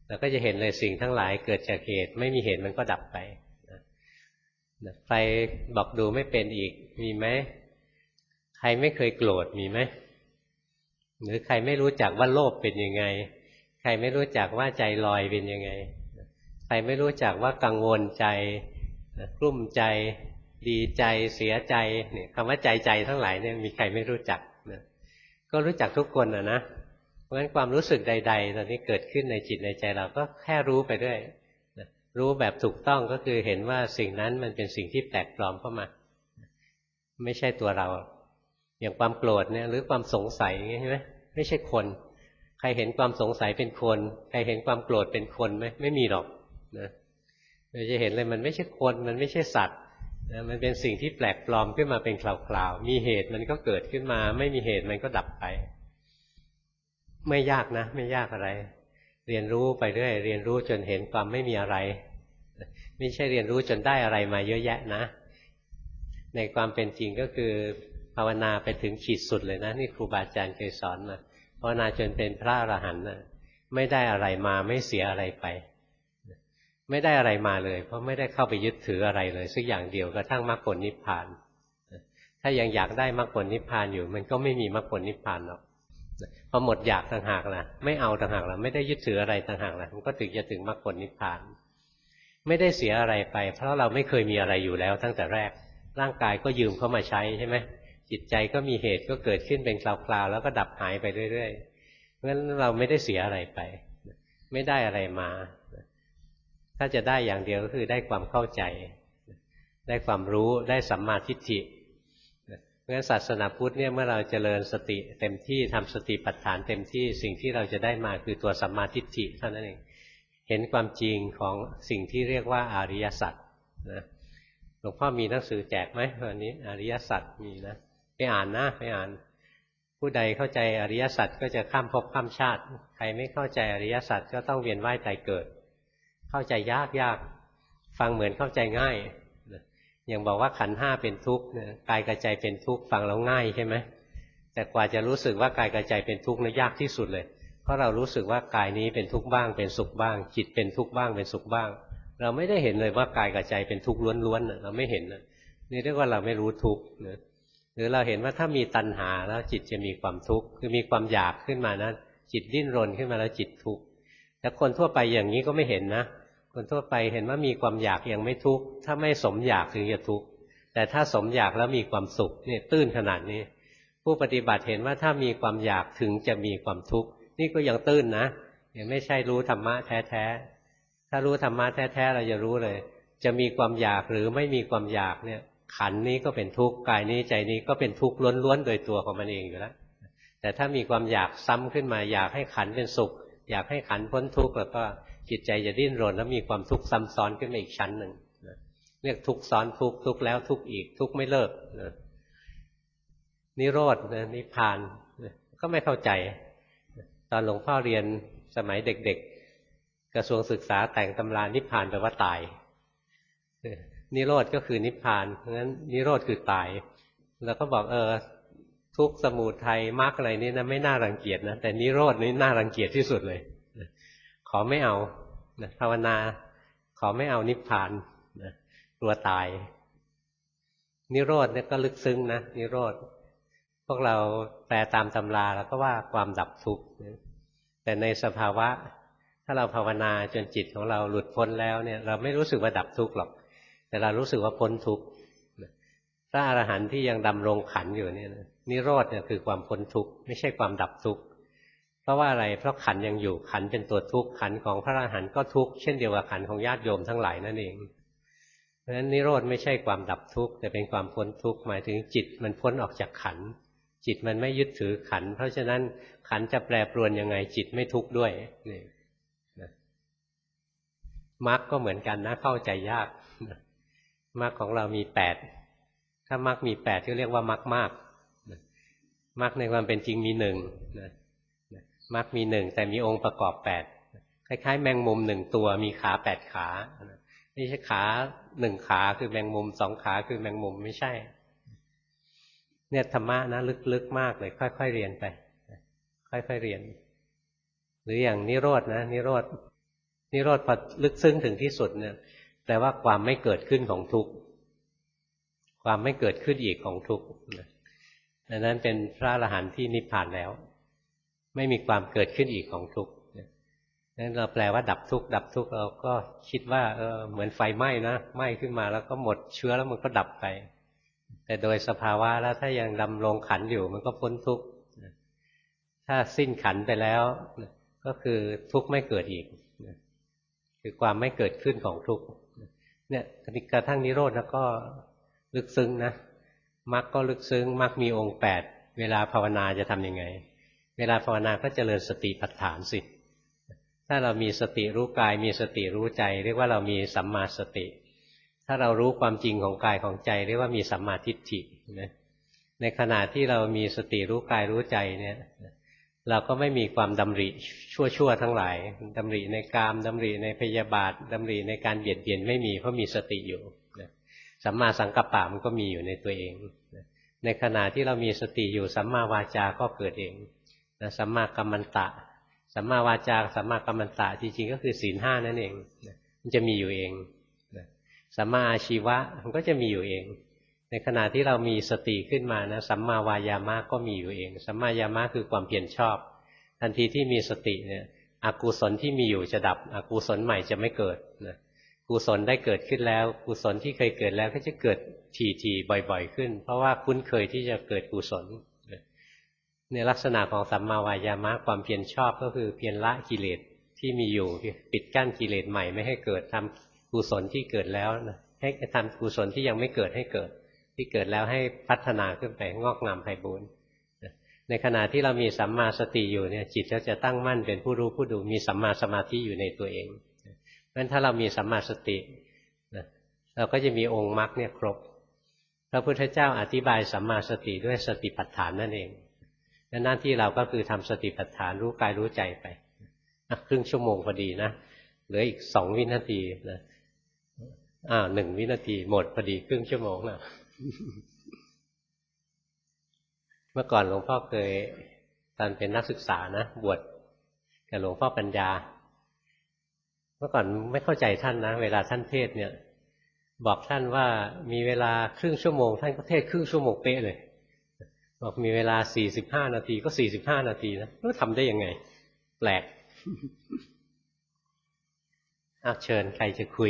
S1: เราก็จะเห็นเลยสิ่งทั้งหลายเกิดจากเหตุไม่มีเหตุมันก็ดับไปใครบอกดูไม่เป็นอีกมีไหมใครไม่เคยโกรธมีไหมหรือใครไม่รู้จักว่าโลภเป็นยังไงใครไม่รู้จักว่าใจลอยเป็นยังไงใครไม่รู้จักว่ากังวลใจกลุ้มใจดีใจเสียใจเนี่ยคำว่าใจใจทั้งหลายเนี่ยมีใครไม่รู้จักนะก็รู้จักทุกคนนะนะเพราะฉะนั้นความรู้สึกใดๆตอนนี้เกิดขึ้นในจิตในใจเราก็แค่รู้ไปด้วยนะรู้แบบถูกต้องก็คือเห็นว่าสิ่งนั้นมันเป็นสิ่งที่แปลกปลอมเข้ามาไม่ใช่ตัวเราอย่างความโกรธเนี่ยหรือความสงสัยอย่างนี้ใช่ไหมไม่ใช่คนใครเห็นความสงสัยเป็นคนใครเห็นความโกรธเป็นคนไหมไม่มีหรอกนะเราจะเห็นเลยมันไม่ใช่คนมันไม่ใช่สัตว์นะมันเป็นสิ่งที่แปลกปลอมขึ้นมาเป็นคราวๆมีเหตุมันก็เกิดขึ้นมาไม่มีเหตุมันก็ดับไปไม่ยากนะไม่ยากอะไรเรียนรู้ไปเรื่อยเรียนรู้จนเห็นความไม่มีอะไรไม่ใช่เรียนรู้จนได้อะไรมาเยอะแยะนะในความเป็นจริงก็คือภาวนาไปถึงขีดสุดเลยนะนี่ครูบาอาจารย์เคยสอนมาภาวนาจนเป็นพระอรหันต์นะไม่ได้อะไรมาไม่เสียอะไรไปไม่ได้อะไรมาเลยเพราะไม่ได้เข้าไปยึดถืออะไรเลยสักอย่างเดียวกระทั่งมรรคผลนิพพานถ้ายังอยากได้มรรคผลนิพพานอยู่มันก็ไม่มีมรรคผลนิพพานหรอกพอหมดอยากต่างหากล่ะไม่เอาต่างหากล่ะไม่ได้ยึดถืออะไรต่างหากล่ะมันก็ถึงจะถึงมรรคผลนิพพานไม่ได้เสียอะไรไปเพราะเราไม่เคยมีอะไรอยู่แล้วตั้งแต่แรกร่างกายก็ยืมเข้ามาใช้ใช่ไหมจิตใจก็มีเหตุก็เกิดขึ้นเป็นคราวๆแล้วก็ดับหายไปเรื่อยๆเพราะฉะนั้นเราไม่ได้เสียอะไรไปไม่ได้อะไรมาถ้าจะได้อย่างเดียวก็คือได้ความเข้าใจได้ความรู้ได้สัมมาทิฏฐิเพราะฉะนั้นศาสนาพุทธเนี่ยเมื่อเราเจริญสติเต็มที่ทำสติปัฏฐานเต็มที่สิ่งที่เราจะได้มาคือตัวสัมมาทิฏฐิเท่านั้นเองเห็นความจริงของสิ่งที่เรียกว่าอริยสัจนะหลวงพ่อมีหนังสือแจกไหมวันนี้อริยสัจมีนะไปอ่านนะไปอ่านผู้ใดเข้าใจอริยสัจก็จะข้ามภพข้ามชาติใครไม่เข้าใจอริยสัจก็ต้องเวียนว่ายตายเกิดเข้าใจยากยากฟังเหมือนเข้าใจง่ายอย่างบอกว่าขันธ์ห้าเป็นทุกข์กายกับใจเป็นทุกข์ฟังแล้วง่ายใช่ไหมแต่กว่าจะรู้สึกว่ากายกับใจเป็นทุกข์นั้นยากที่สุดเลยเพราะเรารู้สึกว่ากายนี้เป็นทุกข์บ้างเป็นสุขบ้างจิตเป็นทุกข์บ้างเป็นสุขบ้างเราไม่ได้เห็นเลยว่ากายกับใจเป็นทุกข์ล้วนๆเราไม่เห็นนะนี่เรียกว่าเราไม่รู้ทุกข์นะหรือเราเห็นว่าถ้ามีตัณหาแล้วจิตจะมีความทุกข์คือมีความอยากขึ้นมานะจิตดิ้นรนขึ้นมาแล้วจิตทุกข์แต่คนทั่วไปอย่างนี้ก็ไม่เห็นนะคนทั่วไปเห็นว่ามีความอยากยังไม่ทุกข์ถ้าไม่สมอยากถึงจะทุกข์แต่ถ้าสมอยากแล้วมีความสุขนี่ตื้นขนาดนี้ผู้ปฏิบัติเห็นว่าถ้ามีความอยากถึงจะมีความทุกข์นี่ก็ยังตื้นนะยังไม่ใช่รู้ธรรมะแท้ๆถ้ารู้ธรรมะแท้ๆเราจะรู้เลยจะมีความอยากหรือไม่มีความอยากเนี่ยขันธ์นี้ก็เป็นทุกข์กายนี้ใจนี้ก็เป็นทุกข์ล้วนๆโดยตัวของมันเองอยู่แล้วแต่ถ้ามีความอยากซ้ำขึ้นมาอยากให้ขันธ์เป็นสุขอยากให้ขันธ์พ้นทุกข์แล้วก็จิตใจจะดิ้นรนแล้วมีความทุกข์ซ้ำซ้อนขึ้นมาอีกชั้นหนึ่งเรียกทุกข์ซ้อนทุกข์ทุกข์แล้วทุกข์อีกทุกข์ไม่เลิกนิโรธนิพพานก็ไม่เข้าใจตอนหลวงพ่อเรียนสมัยเด็กๆกระทรวงศึกษาแต่งตำรานิพพานแปลว่าตายนิโรธก็คือนิพพานเพราะฉะนั้นนิโรธคือตายแล้วก็บอกเออทุกข์สมุทัยมรรคอะไรนี่นะไม่น่ารังเกียจนะแต่นิโรธนี่น่ารังเกียจที่สุดเลยขอไม่เอานะภาวนาขอไม่เอานิพพานนะกลัวตายนิโรธเนี่ยก็ลึกซึ้งนะนิโรธพวกเราแปลตามตำราแล้วก็ว่าความดับทุกข์แต่ในสภาวะถ้าเราภาวนาจนจิตของเราหลุดพ้นแล้วเนี่ยเราไม่รู้สึกว่าดับทุกข์หรอกแต่เรารู้สึกว่าพ้นทุกข์พระอรหันต์ที่ยังดำรงขันธ์อยู่เนี่ยนิโรธเนี่ยคือความพ้นทุกข์ไม่ใช่ความดับทุกข์เพราะว่าอะไรเพราะขันธ์ยังอยู่ขันธ์เป็นตัวทุกข์ขันธ์ของพระอรหันต์ก็ทุกข์เช่นเดียวกับขันธ์ของญาติโยมทั้งหลายนั่นเองเพราะฉะนั้นนิโรธไม่ใช่ความดับทุกข์แต่เป็นความพ้นทุกข์หมายถึงจิตมันพ้นออกจากขันธ์จิตมันไม่ยึดถือขันธ์เพราะฉะนั้นขันธ์จะแปรปรวนยังไงจิตไม่ทุกข์ด้วยนี่นะมรรคก็เหมือนกันนะเข้าใจยากมรรคของเรามีแปดถ้ามรรคมีแปดก็เรียกว่ามรรคมากมรรคในความเป็นจริงมีหนึ่งนะมรรคมีหนึ่งแต่มีองค์ประกอบแปดคล้ายๆแมงมุมหนึ่งตัวมีขาแปดขาไม่ใช่ขาหนึ่งขาคือแมงมุมสองขาคือแมงมุมไม่ใช่เนี่ยธรรมะนะลึกๆมากเลยค่อยๆเรียนไปค่อยๆเรียนหรืออย่างนิโรธนะนิโรธนิโรธพอลึกซึ้งถึงที่สุดเนี่ยแปลว่าความไม่เกิดขึ้นของทุกข์ความไม่เกิดขึ้นอีกของทุกข์ดังนั้นเป็นพระอรหันต์ที่นิพพานแล้วไม่มีความเกิดขึ้นอีกของทุกข์นั้นเราแปลว่าดับทุกข์ดับทุกข์เราก็คิดว่าเออเหมือนไฟไหม้นะไหม้ขึ้นมาแล้วก็หมดเชื้อแล้วมันก็ดับไปแต่โดยสภาวะแล้วถ้ายังดำรงขันธ์อยู่มันก็พ้นทุกข์ถ้าสิ้นขันธ์ไปแล้วก็คือทุกข์ไม่เกิดอีกคือความไม่เกิดขึ้นของทุกข์เนี่ยกระทั่งนิโรธแล้วก็ลึกซึ้งนะมรรคก็ลึกซึ้งมรรคมีองค์แปดเวลาภาวนาจะทำยังไงเวลาภาวนาก็เจริญสติปัฏฐานสิถ้าเรามีสติรู้กายมีสติรู้ใจเรียกว่าเรามีสัมมาสติถ้าเรารู้ความจริงของกายของใจเรียกว่ามีสัมมาทิฏฐินะในขณะที่เรามีสติรู้กายรู้ใจเนี่ยเราก็ไม่มีความดำริชั่วๆทั้งหลายดำริในกามดำริในพยาบาทดำริในการเบียดเบียนไม่มีเพราะมีสติอยู่นะสัมมาสังกัปปะมันก็มีอยู่ในตัวเองนะในขณะที่เรามีสติอยู่สัมมาวาจาก็เกิดเองนะสัมมากัมมันตะสัมมาวาจาสัมมากัมมันตะจริงๆก็คือศีลห้านั่นเองนะมันจะมีอยู่เองนะสัมมาอาชีวะมันก็จะมีอยู่เองในขณะที่เรามีสติขึ้นมานะสัมมาวายามะก็มีอยู่เองสัมมายามะคือความเพียรชอบทันทีที่มีสติเนี่ยอกุศลที่มีอยู่จะดับอกุศลใหม่จะไม่เกิดนะกุศลได้เกิดขึ้นแล้วกุศลที่เคยเกิดแล้วก็จะเกิดถี่ๆบ่อยๆขึ้นเพราะว่าคุ้นเคยที่จะเกิดกุศลในลักษณะของสัมมาวายามะความเพียรชอบก็คือเพียรละกิเลสที่มีอยู่ปิดกั้นกิเลสใหม่ไม่ให้เกิดทำกุศลที่เกิดแล้วนะให้ทำกุศลที่ยังไม่เกิดให้เกิดที่เกิดแล้วให้พัฒนาขึ้นไปงอกงามไพบูลย์ในขณะที่เรามีสัมมาสติอยู่เนี่ยจิตก็จะตั้งมั่นเป็นผู้รู้ผู้ดูมีสัมมาสมาธิอยู่ในตัวเองเพราะฉะนั้นถ้าเรามีสัมมาสติเราก็จะมีองค์มรรคเนี่ยครบพระพุทธเจ้าอธิบายสัมมาสติด้วยสติปัฏฐานนั่นเองหน้าที่เราก็คือทำสติปัฏฐานรู้กายรู้ใจไปครึ่งชั่วโมงพอดีนะเหลืออีกสองวินาทีนะอ้าวหนึ่งวินาทีหมดพอดีครึ่งชั่วโมงนะเมื่อก่อนหลวงพ่อเคยตอนเป็นนักศึกษานะบวชกับหลวงพ่อปัญญาเมื่อก่อนไม่เข้าใจท่านนะเวลาท่านเทศเนี่ยบอกท่านว่ามีเวลาครึ่งชั่วโมงท่านก็เทศครึ่งชั่วโมงเป๊ะเลยบอกมีเวลาสี่สิบห้านาทีก็สี่สิบห้านาทีนะรู้ทำได้ยังไงแปลกอ่ะเชิญใครจะคุย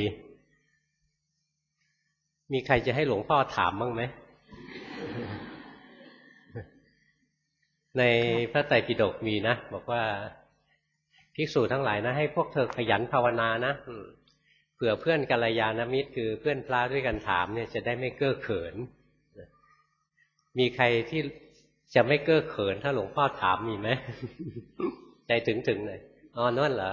S1: มีใครจะให้หลวงพ่อถามบ้างไหม ในพระไตรปิฎกมีนะบอกว่าภิกษุทั้งหลายนะให้พวกเธอขยันภาวนานะเผื่อเพื่อนกัลยาณมิตรคือเพื่อนพระด้วยกันถามเนี่ยจะได้ไม่เก้อเขินมีใครที่จะไม่เก้อเขินถ้าหลวงพ่อถามมีไหม ใจถึงถึงเลยอ๋อนั่นเหรอ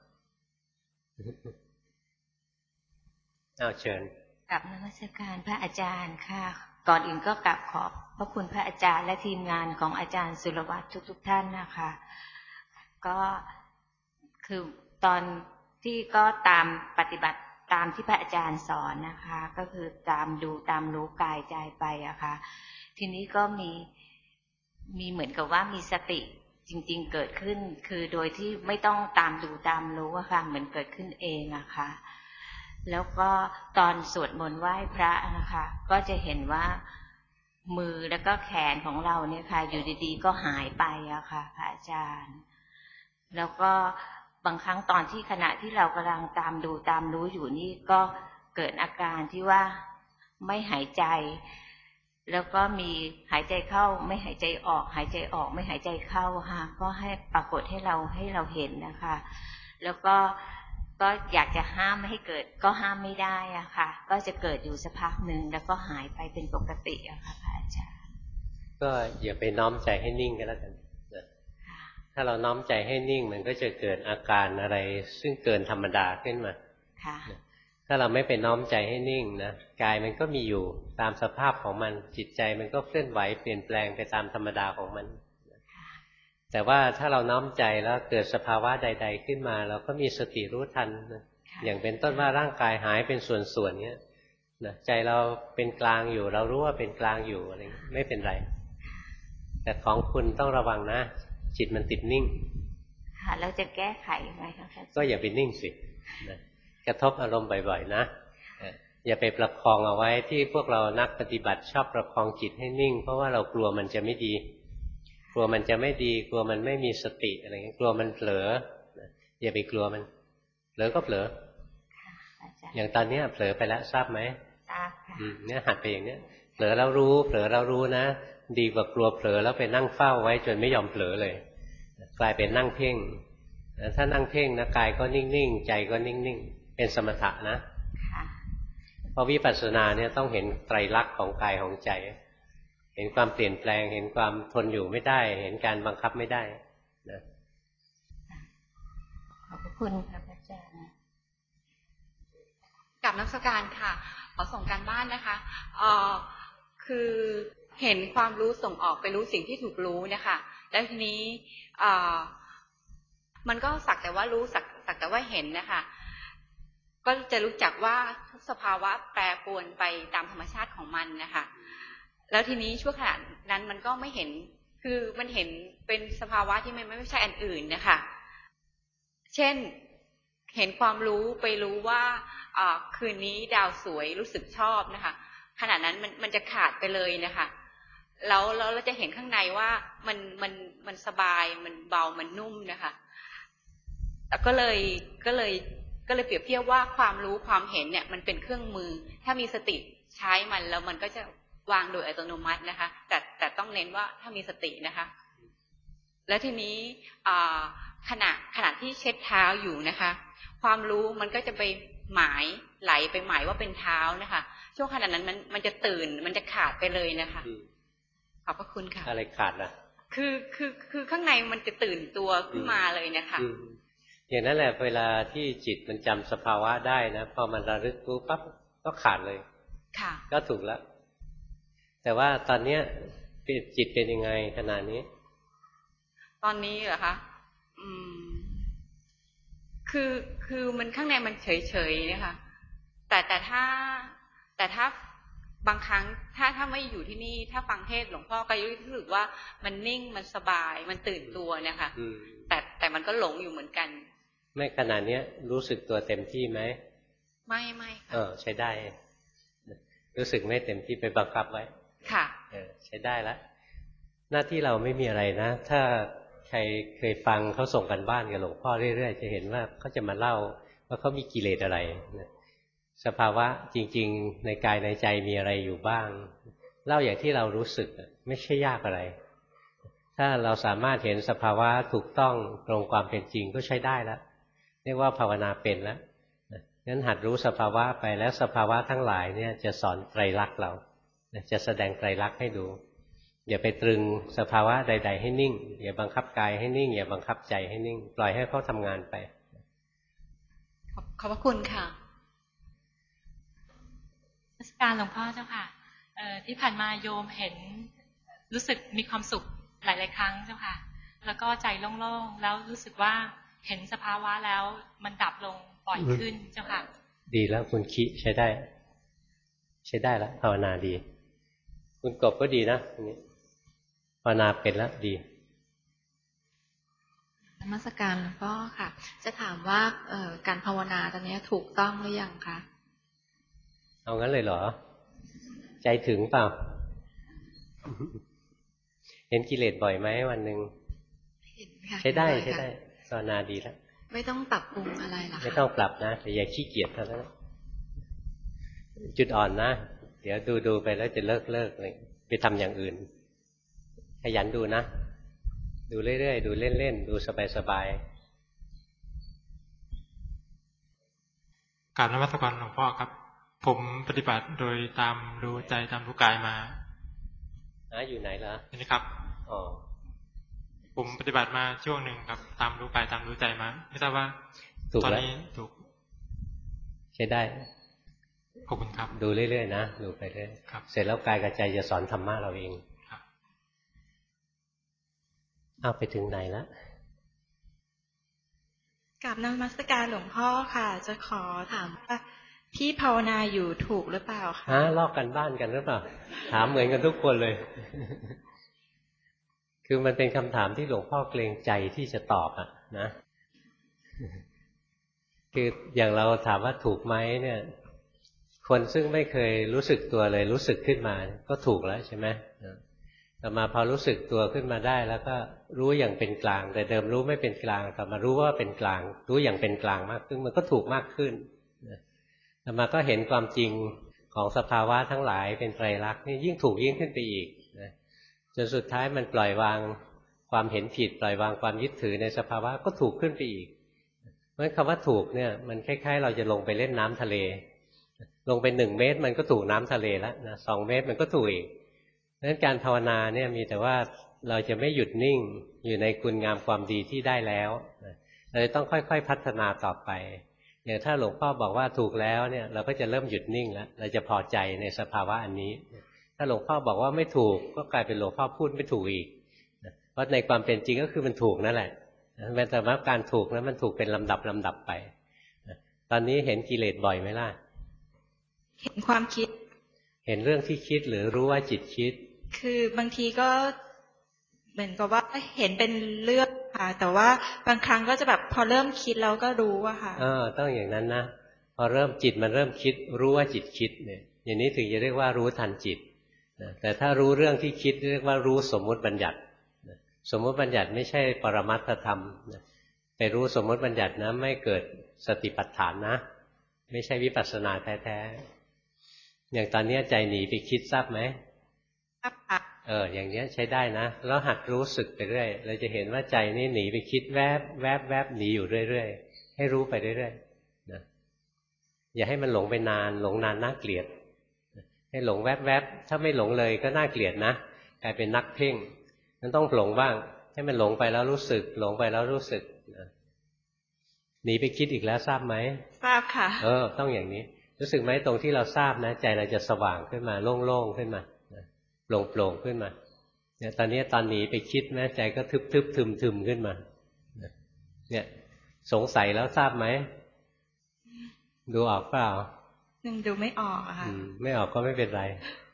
S1: อ้าวเชิญ
S2: กราบนมัสการพระอาจารย์ค่ะก่อนอื่นก็กราบขอบพระคุณพระอาจารย์และทีมงานของอาจารย์สุรวัตรทุกๆท่านนะคะก็คือตอนที่ก็ตามปฏิบัติตามที่พระอาจารย์สอนนะคะก็คือตามดูตามรู้กายใจไปอะค่ะทีนี้ก็มีมีเหมือนกับว่ามีสติจริงๆเกิดขึ้นคือโดยที่ไม่ต้องตามดูตามรู้อะค่ะเหมือนเกิดขึ้นเองอะค่ะแล้วก็ตอนสวดมนต์ไหว้พระนะคะก็จะเห็นว่ามือแล้วก็แขนของเราเนี่ยค่ะอยู่ดีๆก็หายไปอะค่ะพระอาจารย์แล้วก็บางครั้งตอนที่ขณะที่เรากำลังตามดูตามรู้อยู่นี่ก็เกิดอาการที่ว่าไม่หายใจแล้วก็มีหายใจเข้าไม่หายใจออกหายใจออกไม่หายใจเข้าค่ะก็ให้ปรากฏให้เราให้เราเห็นนะคะแล้วก็ก็อยากจะห้ามไม่ให้เกิดก็ห้ามไม่ได้อะค่ะก็จะเกิดอยู่สักพักหนึ่งแล้วก็หายไปเป็นปกติอะค่ะพระอาจารย์
S1: ก็อย่าไปน้อมใจให้นิ่งก็แล้วกันนะถ้าเราน้อมใจให้นิ่งมันก็จะเกิดอาการอะไรซึ่งเกินธรรมดาขึ้นมาค่ะถ้าเราไม่ไปน้อมใจให้นิ่งนะกายมันก็มีอยู่ตามสภาพของมันจิตใจมันก็เคลื่อนไหวเปลี่ยนแปลงไปตามธรรมดาของมันแต่ว่าถ้าเราน้อมใจแล้วเกิดสภาวะใดๆขึ้นมาเราก็มีสติรู้ทันนะอย่างเป็นต้นว่าร่างกายหายเป็นส่วนๆเนี้ยนะใจเราเป็นกลางอยู่เรารู้ว่าเป็นกลางอยู่อะไรไม่เป็นไรแต่ของคุณต้องระวังนะจิตมันติดนิ่ง
S2: ค่ะแล้วจะแก้ไขไหมคะ
S1: ก็อย่าไปนิ่งสินะกระทบอารมณ์บ่อยๆนะอย่าไปประคองเอาไว้ที่พวกเรานักปฏิบัติชอบประคองจิตให้นิ่งเพราะว่าเรากลัวมันจะไม่ดีกลัวมันจะไม่ดีกลัวมันไม่มีสติอะไรเงี้ยกลัวมันเผลออย่าไปกลัวมันเผลอก็เผลออย่างตอนนี้เผลอไปแล้วทราบไหมทราบค่ะเนี่ยหัดไปอย่างเนี้ยเผลอแล้วรู้เผลอแล้วรู้นะดีกว่ากลัวเผลอแล้วไปนั่งเฝ้าไว้จนไม่ยอมเผลอเลยกลายเป็นนั่งเพ่งถ้านั่งเพ่งนะกายก็นิ่งๆใจก็นิ่งๆเป็นสมถะนะเพราะวิปัสสนาเนี่ยต้องเห็นไตรลักษณ์ของกายของใจเห็นความเปลี่ยนแปลงเห็นความทนอยู่ไม่ได้เห็นการบังคับไม่ได้นะ
S2: ขอบคุณครับอาจารย์
S3: กับนักการค่ะขอส่งการบ้านนะคะเอ่อคือเห็นความรู้ส่งออกไปรู้สิ่งที่ถูกรู้นะคะแล้วทีนี้เอ่อมันก็สักแต่ว่ารู้สักสักแต่ว่าเห็นนะคะก็จะรู้จักว่าทุกสภาวะแปรปรวนไปตามธรรมชาติของมันนะคะแล้วทีนี้ชั่วขณะนั้นมันก็ไม่เห็นคือมันเห็นเป็นสภาวะที่มันไม่ใช่อันอื่นนะคะเช่นเห็นความรู้ไปรู้ว่าคืนนี้ดาวสวยรู้สึกชอบนะคะขณะนั้นมันมันจะขาดไปเลยนะคะแล้วแล้วเราจะเห็นข้างในว่ามันมันมันสบายมันเบามันนุ่มนะคะแล้วก็เลยก็เลยก็เลยเปรียบเทียบว่าความรู้ความเห็นเนี่ยมันเป็นเครื่องมือถ้ามีสติใช้มันแล้วมันก็จะวางโดยอัตโนมัตินะคะแต่แต่ต้องเน้นว่าถ้ามีสตินะคะแล้วทีนี้ขณะขณะที่เช็ดเท้าอยู่นะคะความรู้มันก็จะไปหมายไหลไปหมายว่าเป็นเท้านะคะช่วงขณะนั้นมันมันจะตื่นมันจะขาดไปเลยนะคะขอบพระคุณค่ะอะไรขาดล่ะคือคือคือข้างในมันจะตื่นตัวขึ้นมาเลยนะคะ
S1: อย่างนั้นแหละเวลาที่จิตมันจำสภาวะได้นะพอมันระลึกรู้ปั๊บก็ขาดเลยค่ะก็ถูกแล้วแต่ว่าตอนเนี้ยจิตเป็นยังไงขนาดนี้
S3: ตอนนี้เหรอคะอืมคือคือมันข้างในมันเฉยเฉยนะคะแต่แต่ถ้าแต่ถ้าบางครั้งถ้าถ้าไม่อยู่ที่นี่ถ้าฟังเทศหลวงพ่อก็รู้สึกว่ามันนิ่งมันสบายมันตื่นตัวนะคะแต่แต่มันก็หลงอยู่เหมือนกัน
S1: ไม่ขนาดนี้รู้สึกตัวเต็มที่ไหม
S3: ไม่ไม่ค่ะ
S1: เออใช้ได้รู้สึกไม่เต็มที่ไปบังคับไว้
S3: ค่ะ
S1: เออใช้ได้แล้วหน้าที่เราไม่มีอะไรนะถ้าใครเคยฟังเขาส่งกันบ้านกับหลวงพ่อเรื่อยๆจะเห็นว่าเขาจะมาเล่าว่าเขามีกิเลสอะไรสภาวะจริงๆในกายในใจมีอะไรอยู่บ้างเล่าอย่างที่เรารู้สึกไม่ใช่ยากอะไรถ้าเราสามารถเห็นสภาวะถูกต้องตรงความเป็นจริงก็ใช้ได้แล้วเรียกว่าภาวนาเป็นแล้วงั้นหัดรู้สภาวะไปแล้วสภาวะทั้งหลายเนี่ยจะสอนไตรลักษณ์เราจะแสดงไตรลักษณ์ให้ดูอย่าไปตรึงสภาวะใดๆให้นิ่งอย่าบังคับกายให้นิ่งอย่าบังคับใจให้นิ่งปล่อยให้เขาทำงานไป
S3: ขอบพระคุณค่ะ
S4: นมัสการหลวงพ่อเจ้าค่ะที่ผ่านมาโยมเห็นรู้สึกมีความสุขหลายๆครั้งเจ้าค่ะแล้วก็ใจโล่งๆแล้วรู้สึกว่าเห็นสภาวะแล้วมันดับลงปล่อยขึ้นเจ้าค่ะ
S1: ดีแล้วคุณคิใช้ได้ใช้ได้แล้วภาวนาดีคุณกบก็ดีนะอันนี้ภาวนาเป็นแล้วดี
S5: นมัสการหลวงพ่อค่ะจะถามว่าการภาวนาตอนนี้ถูกต้องหรือยังคะ
S1: เอางั้นเลยเหรอใจถึงเปล่าเห็นกิเลสบ่อยไหมวันหนึ่ง
S5: เห็นค่ะ
S1: ใช้ได้ใช้ได้ภาวนาดีแล้ว
S5: ไม่ต้องปรับปรุงอะไรหรอคะ
S1: ไม่ต้องปรับนะแต่อย่าขี้เกียจเท่านั้นจุดอ่อนนะเดี๋ยวดูดูไปแล้วจะเลิกเลิกเลยไปทำอย่างอื่นขยันดูนะดูเรื่อยๆดูเล่นๆดูสบาย
S6: ๆกราบนมัสการหลวงพ่อครับผมปฏิบัติโดยตามรู้ใจตามรู้กายมา
S1: นะอยู่ไหนล่ะ
S6: นี่ครับ
S1: อ๋อ
S6: ผมปฏิบัติมาช่วงหนึ่งครับตามรู้กายตามรู้ใจมาไม่ทราบว่าตอนนี้ถูก
S1: ใช้ได้
S6: ขอบคุณครับ
S1: ดูเรื่อยๆนะดูไปเรื่อยเสร็จแล้วกายกับใจจะสอนธรรมะเราเองเอาไปถึงไหนแล้ว
S5: กราบนมัสการหลวงพ่อค่ะจะขอถามว่าพี่ภาวนาอยู่ถูกหรือเปล่าคะ
S1: ฮะลอกกันบ้านกันหรือเปล่าถามเหมือนกันทุกคนเลย คือมันเป็นคำถามที่หลวงพ่อเกรงใจที่จะตอบอ่ะนะคืออย่างเราถามว่าถูกไหมเนี่ยคนซึ่งไม่เคยรู้สึกตัวเลยรู้สึกขึ้นมาก็ถูกแล้วใช่ไหมแต่มาพอรู้สึกตัวขึ้นมาได้แล้วก็รู้อย่างเป็นกลางแต่เดิมรู้ไม่เป็นกลางแต่มารู้ว่าเป็นกลางรู้อย่างเป็นกลางมากขึ้นมันก็ถูกมากขึ้นแต่มาก็เห็นความจริงของสภาวะทั้งหลายเป็นไตรลักษณ์นี่ยิ่งถูกยิ่งขึ้นไปอีกจนสุดท้ายมันปล่อยวางความเห็นผิดปล่อยวางความยึดถือในสภาวะก็ถูกขึ้นไปอีกเพราะฉะนั้นคำว่าถูกเนี่ยมันคล้ายๆเราจะลงไปเล่นน้ำทะเลลงไปหนึ่งเมตรมันก็ถูกน้ำทะเลแล้วนะสองเมตรมันก็ถูกอีกเพราะฉะนั้นการภาวนาเนี่ยมีแต่ว่าเราจะไม่หยุดนิ่งอยู่ในคุณงามความดีที่ได้แล้วเราต้องค่อยๆพัฒนาต่อไปอย่างถ้าหลวงพ่อบอกว่าถูกแล้วเนี่ยเราก็จะเริ่มหยุดนิ่งแล้วเราจะพอใจในสภาวะอันนี้ถ้าหลวงพ่อบอกว่าไม่ถูกก็กลายเป็นหลวงพ่อพูดไม่ถูกอีกเพราะในความเป็นจริงก็คือมันถูกนั่นแหละแต่ว่าการถูกนั้นมันถูกเป็นลำดับลำดับไปตอนนี้เห็นกิเลสบ่อยไหมล่ะ
S5: เห็นความคิด
S1: เห็นเรื่องที่คิดหรือรู้ว่าจิตคิด
S5: คือบางทีก็เหมือนกับว่าเห็นเป็นเรื่องค่ะแต่ว่าบางครั้งก็จะแบบพอเริ่มคิดแล้วก็รู้อะค่ะ
S1: เออต้องอย่างนั้นนะพอเริ่มจิตมันเริ่มคิดรู้ว่าจิตคิดเนี่ยอย่างนี้ถึงจะเรียกว่ารู้ทันจิตนะแต่ถ้ารู้เรื่องที่คิดเรียกว่ารู้สมมุติบัญญัตินะสมมุติบัญญัติไม่ใช่ปรมัตถธรรมนะไปรู้สมมุติบัญญัตินะไม่เกิดสติปัฏฐานนะไม่ใช่วิปัสสนาแท้ๆอย่างตอนนี้ใจหนีไปคิดทราบไหม
S5: ครับค่ะ
S1: เอออย่างนี้ใช้ได้นะแล้วหัดรู้สึกไปเรื่อยเราจะเห็นว่าใจนี่หนีไปคิดแวบแวบแวบหนีอยู่เรื่อยๆให้รู้ไปเรื่อยๆนะอย่าให้มันหลงไปนานหลงนานน่าเกลียดให้หลงแวบแวบถ้าไม่หลงเลยก็น่าเกลียดนะกลายเป็นนักเพ่งมันต้องหลงบ้างให้มันหลงไปแล้วรู้สึกหลงไปแล้วรู้สึกนะหนีไปคิดอีกแล้วทราบไหม
S5: ทราบค่ะ
S1: เออต้องอย่างนี้รู้สึกไหมตรงที่เราทราบนะใจเราจะสว่างขึ้นมาโล่งๆขึ้นมาโปร่งๆขึ้นมาเนี่ยตอนนี้ตอนหนีไปคิดนะใจก็ทึบๆทึมๆขึ้นมาเนี่ยสงสัยแล้วทราบไหมดูออกเปล่า
S5: ยังดูไม่ออกอะค่ะ
S1: ไม่ออกก็ไม่เป็นไร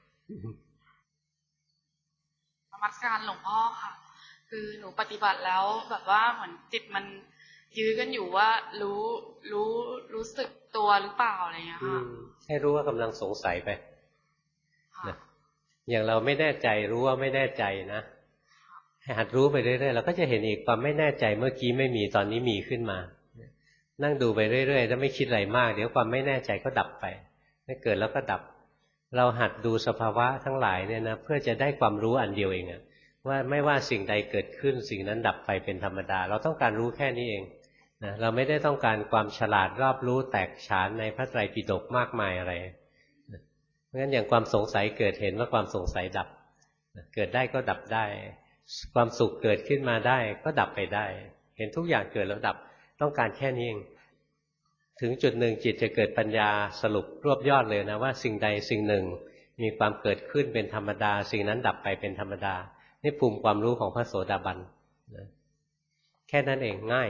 S4: นมัสการหลวงพ่อค่ะคือหนูปฏิบัติแล้วแบบว่าเหมือนจิตมันยื้อกันอยู่ว่ารู้รู้รู้สึกตัวหรือเปล่าอะไรอย่างเงี้ยค่ะ
S1: ให้รู้ว่ากำลังสงสัยไปนะอย่างเราไม่แน่ใจรู้ว่าไม่แน่ใจนะหัดรู้ไปเรื่อยๆเราก็จะเห็นอีกความไม่แน่ใจเมื่อกี้ไม่มีตอนนี้มีขึ้นมานั่งดูไปเรื่อยๆแล้วไม่คิดอะไรมากเดี๋ยวความไม่แน่ใจก็ดับไปไม่เกิดแล้วก็ดับเราหัดดูสภาวะทั้งหลายเนี่ยนะเพื่อจะได้ความรู้อันเดียวเองว่าไม่ว่าสิ่งใดเกิดขึ้นสิ่งนั้นดับไปเป็นธรรมดาเราต้องการรู้แค่นี้เองนะเราไม่ได้ต้องการความฉลาดรอบรู้แตกฉานในพระไตรปิฎกมากมายอะไรเพราะฉะนั้นอย่างความสงสัยเกิดเห็นว่าความสงสัยดับเกิดได้ก็ดับได้ความสุขเกิดขึ้นมาได้ก็ดับไปได้เห็นทุกอย่างเกิดแล้วดับต้องการแค่นี้เองถึงจุดหนึ่งจิตจะเกิดปัญญาสรุปรวบยอดเลยนะว่าสิ่งใดสิ่งหนึ่งมีความเกิดขึ้นเป็นธรรมดาสิ่งนั้นดับไปเป็นธรรมดานี่ภูมิความรู้ของพระโสดาบันนะแค่นั้นเองง่าย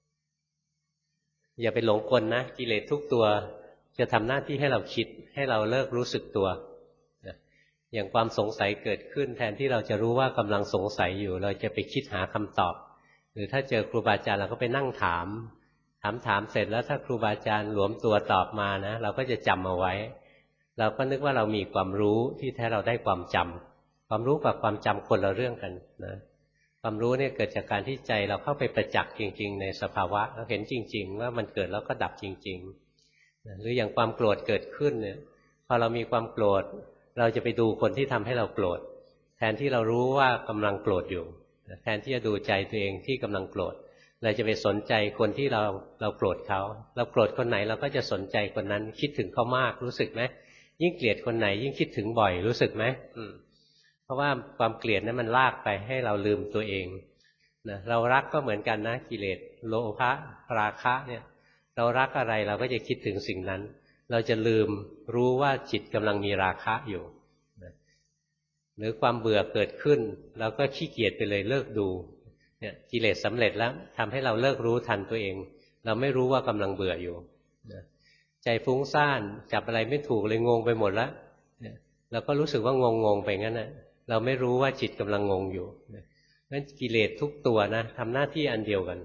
S1: อย่าไปหลงกลนะกิเลสทุกตัวจะทำหน้าที่ให้เราคิดให้เราเลิกรู้สึกตัวนะอย่างความสงสัยเกิดขึ้นแทนที่เราจะรู้ว่ากำลังสงสัยอยู่เราจะไปคิดหาคำตอบหรือถ้าเจอครูบาอาจารย์เราก็ไปนั่งถามถามถามเสร็จแล้วถ้าครูบาอาจารย์หลวมตัวตอบมานะเราก็จะจำเอาไว้เราก็นึกว่าเรามีความรู้ที่แท้เราได้ความจำความรู้กับความจำคนละเรื่องกันนะความรู้เนี่ยเกิดจากการที่ใจเราเข้าไปประจักษ์จริงๆในสภาวะเราเห็นจริงๆว่ามันเกิดแล้วก็ดับจริงๆนะหรืออย่างความโกรธเกิดขึ้นเนี่ยพอเรามีความโกรธเราจะไปดูคนที่ทำให้เราโกรธแทนที่เรารู้ว่ากำลังโกรธอยู่แทนที่จะดูใจตัวเองที่กำลังโกรธเราจะไปสนใจคนที่เราเราโกรธเขาเราโกรธคนไหนเราก็จะสนใจคนนั้นคิดถึงเขามากรู้สึกไหมยิ่งเกลียดคนไหนยิ่งคิดถึงบ่อยรู้สึกไหมอืมเพราะว่าความเกลียดนั้นมันลากไปให้เราลืมตัวเองนะเรารักก็เหมือนกันนะกิเลสโลภะราคะเนี่ยเรารักอะไรเราก็จะคิดถึงสิ่งนั้นเราจะลืมรู้ว่าจิตกำลังมีราคะอยู่นะหรือความเบื่อเกิดขึ้นเราก็ขี้เกียจไปเลยเลิกดูเนี่ยกิเลสสำเร็จแล้วทำให้เราเลิกรู้ทันตัวเองเราไม่รู้ว่ากำลังเบื่ออยู่นะใจฟุ้งซ่านจับอะไรไม่ถูกเลยงงไปหมดแล้วเนี่ยเราก็รู้สึกว่างงงไปงั้นนะเราไม่รู้ว่าจิตกำลังงงอยู่นะงั้นกิเลสทุกตัวนะทำหน้าที่อันเดียวกันท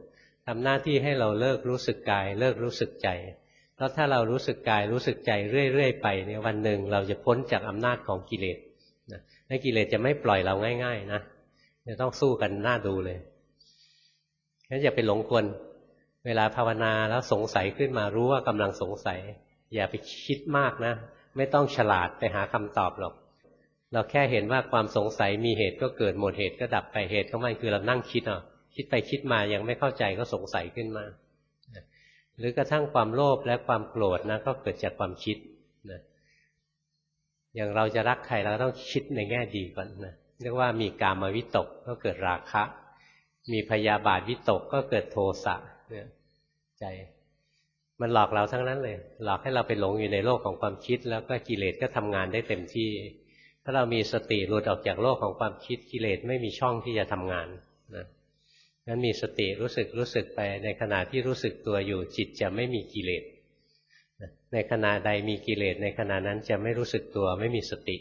S1: ำหน้าที่ให้เราเลิกรู้สึกกายเลิกรู้สึกใจแล้วถ้าเรารู้สึกกายรู้สึกใจเรื่อยๆไปเนี่ยวันหนึ่งเราจะพ้นจากอำนาจของกิเลสนะและกิเลสจะไม่ปล่อยเราง่ายๆนะจะต้องสู้กันหน้าดูเลยงั้นอย่าไปหลงกลเวลาภาวนาแล้วสงสัยขึ้นมารู้ว่ากำลังสงสัยอย่าไปคิดมากนะไม่ต้องฉลาดไปหาคำตอบหรอกเราแค่เห็นว่าความสงสัยมีเหตุก็เกิดหมดเหตุก็ดับไปเหตุของมันคือเรานั่งคิดอ่ะคิดไปคิดมายังไม่เข้าใจก็สงสัยขึ้นมาหรือกระทั่งความโลภและความโกรธนะก็เกิดจากความคิดนะอย่างเราจะรักใครเราต้องคิดในแง่ดีก่อนนะเรียกว่ามีกามวิตกก็เกิดราคะมีพยาบาทวิตกก็เกิดโทสะเนี่ยใจมันหลอกเราทั้งนั้นเลยหลอกให้เราไปหลงอยู่ในโลกของความคิดแล้วก็กิเลสก็ทำงานได้เต็มที่ถ้าเรามีสติหลุดออกจากโลกของความคิดกิเลสไม่มีช่องที่จะทำงานนะงั้นมีสติรู้สึกรู้สึกไปในขณะที่รู้สึกตัวอยู่จิตจะไม่มีกิเลสในขณะใดมีกิเลสในขณะนั้นจะไม่รู้สึกตัวไม่มีสติ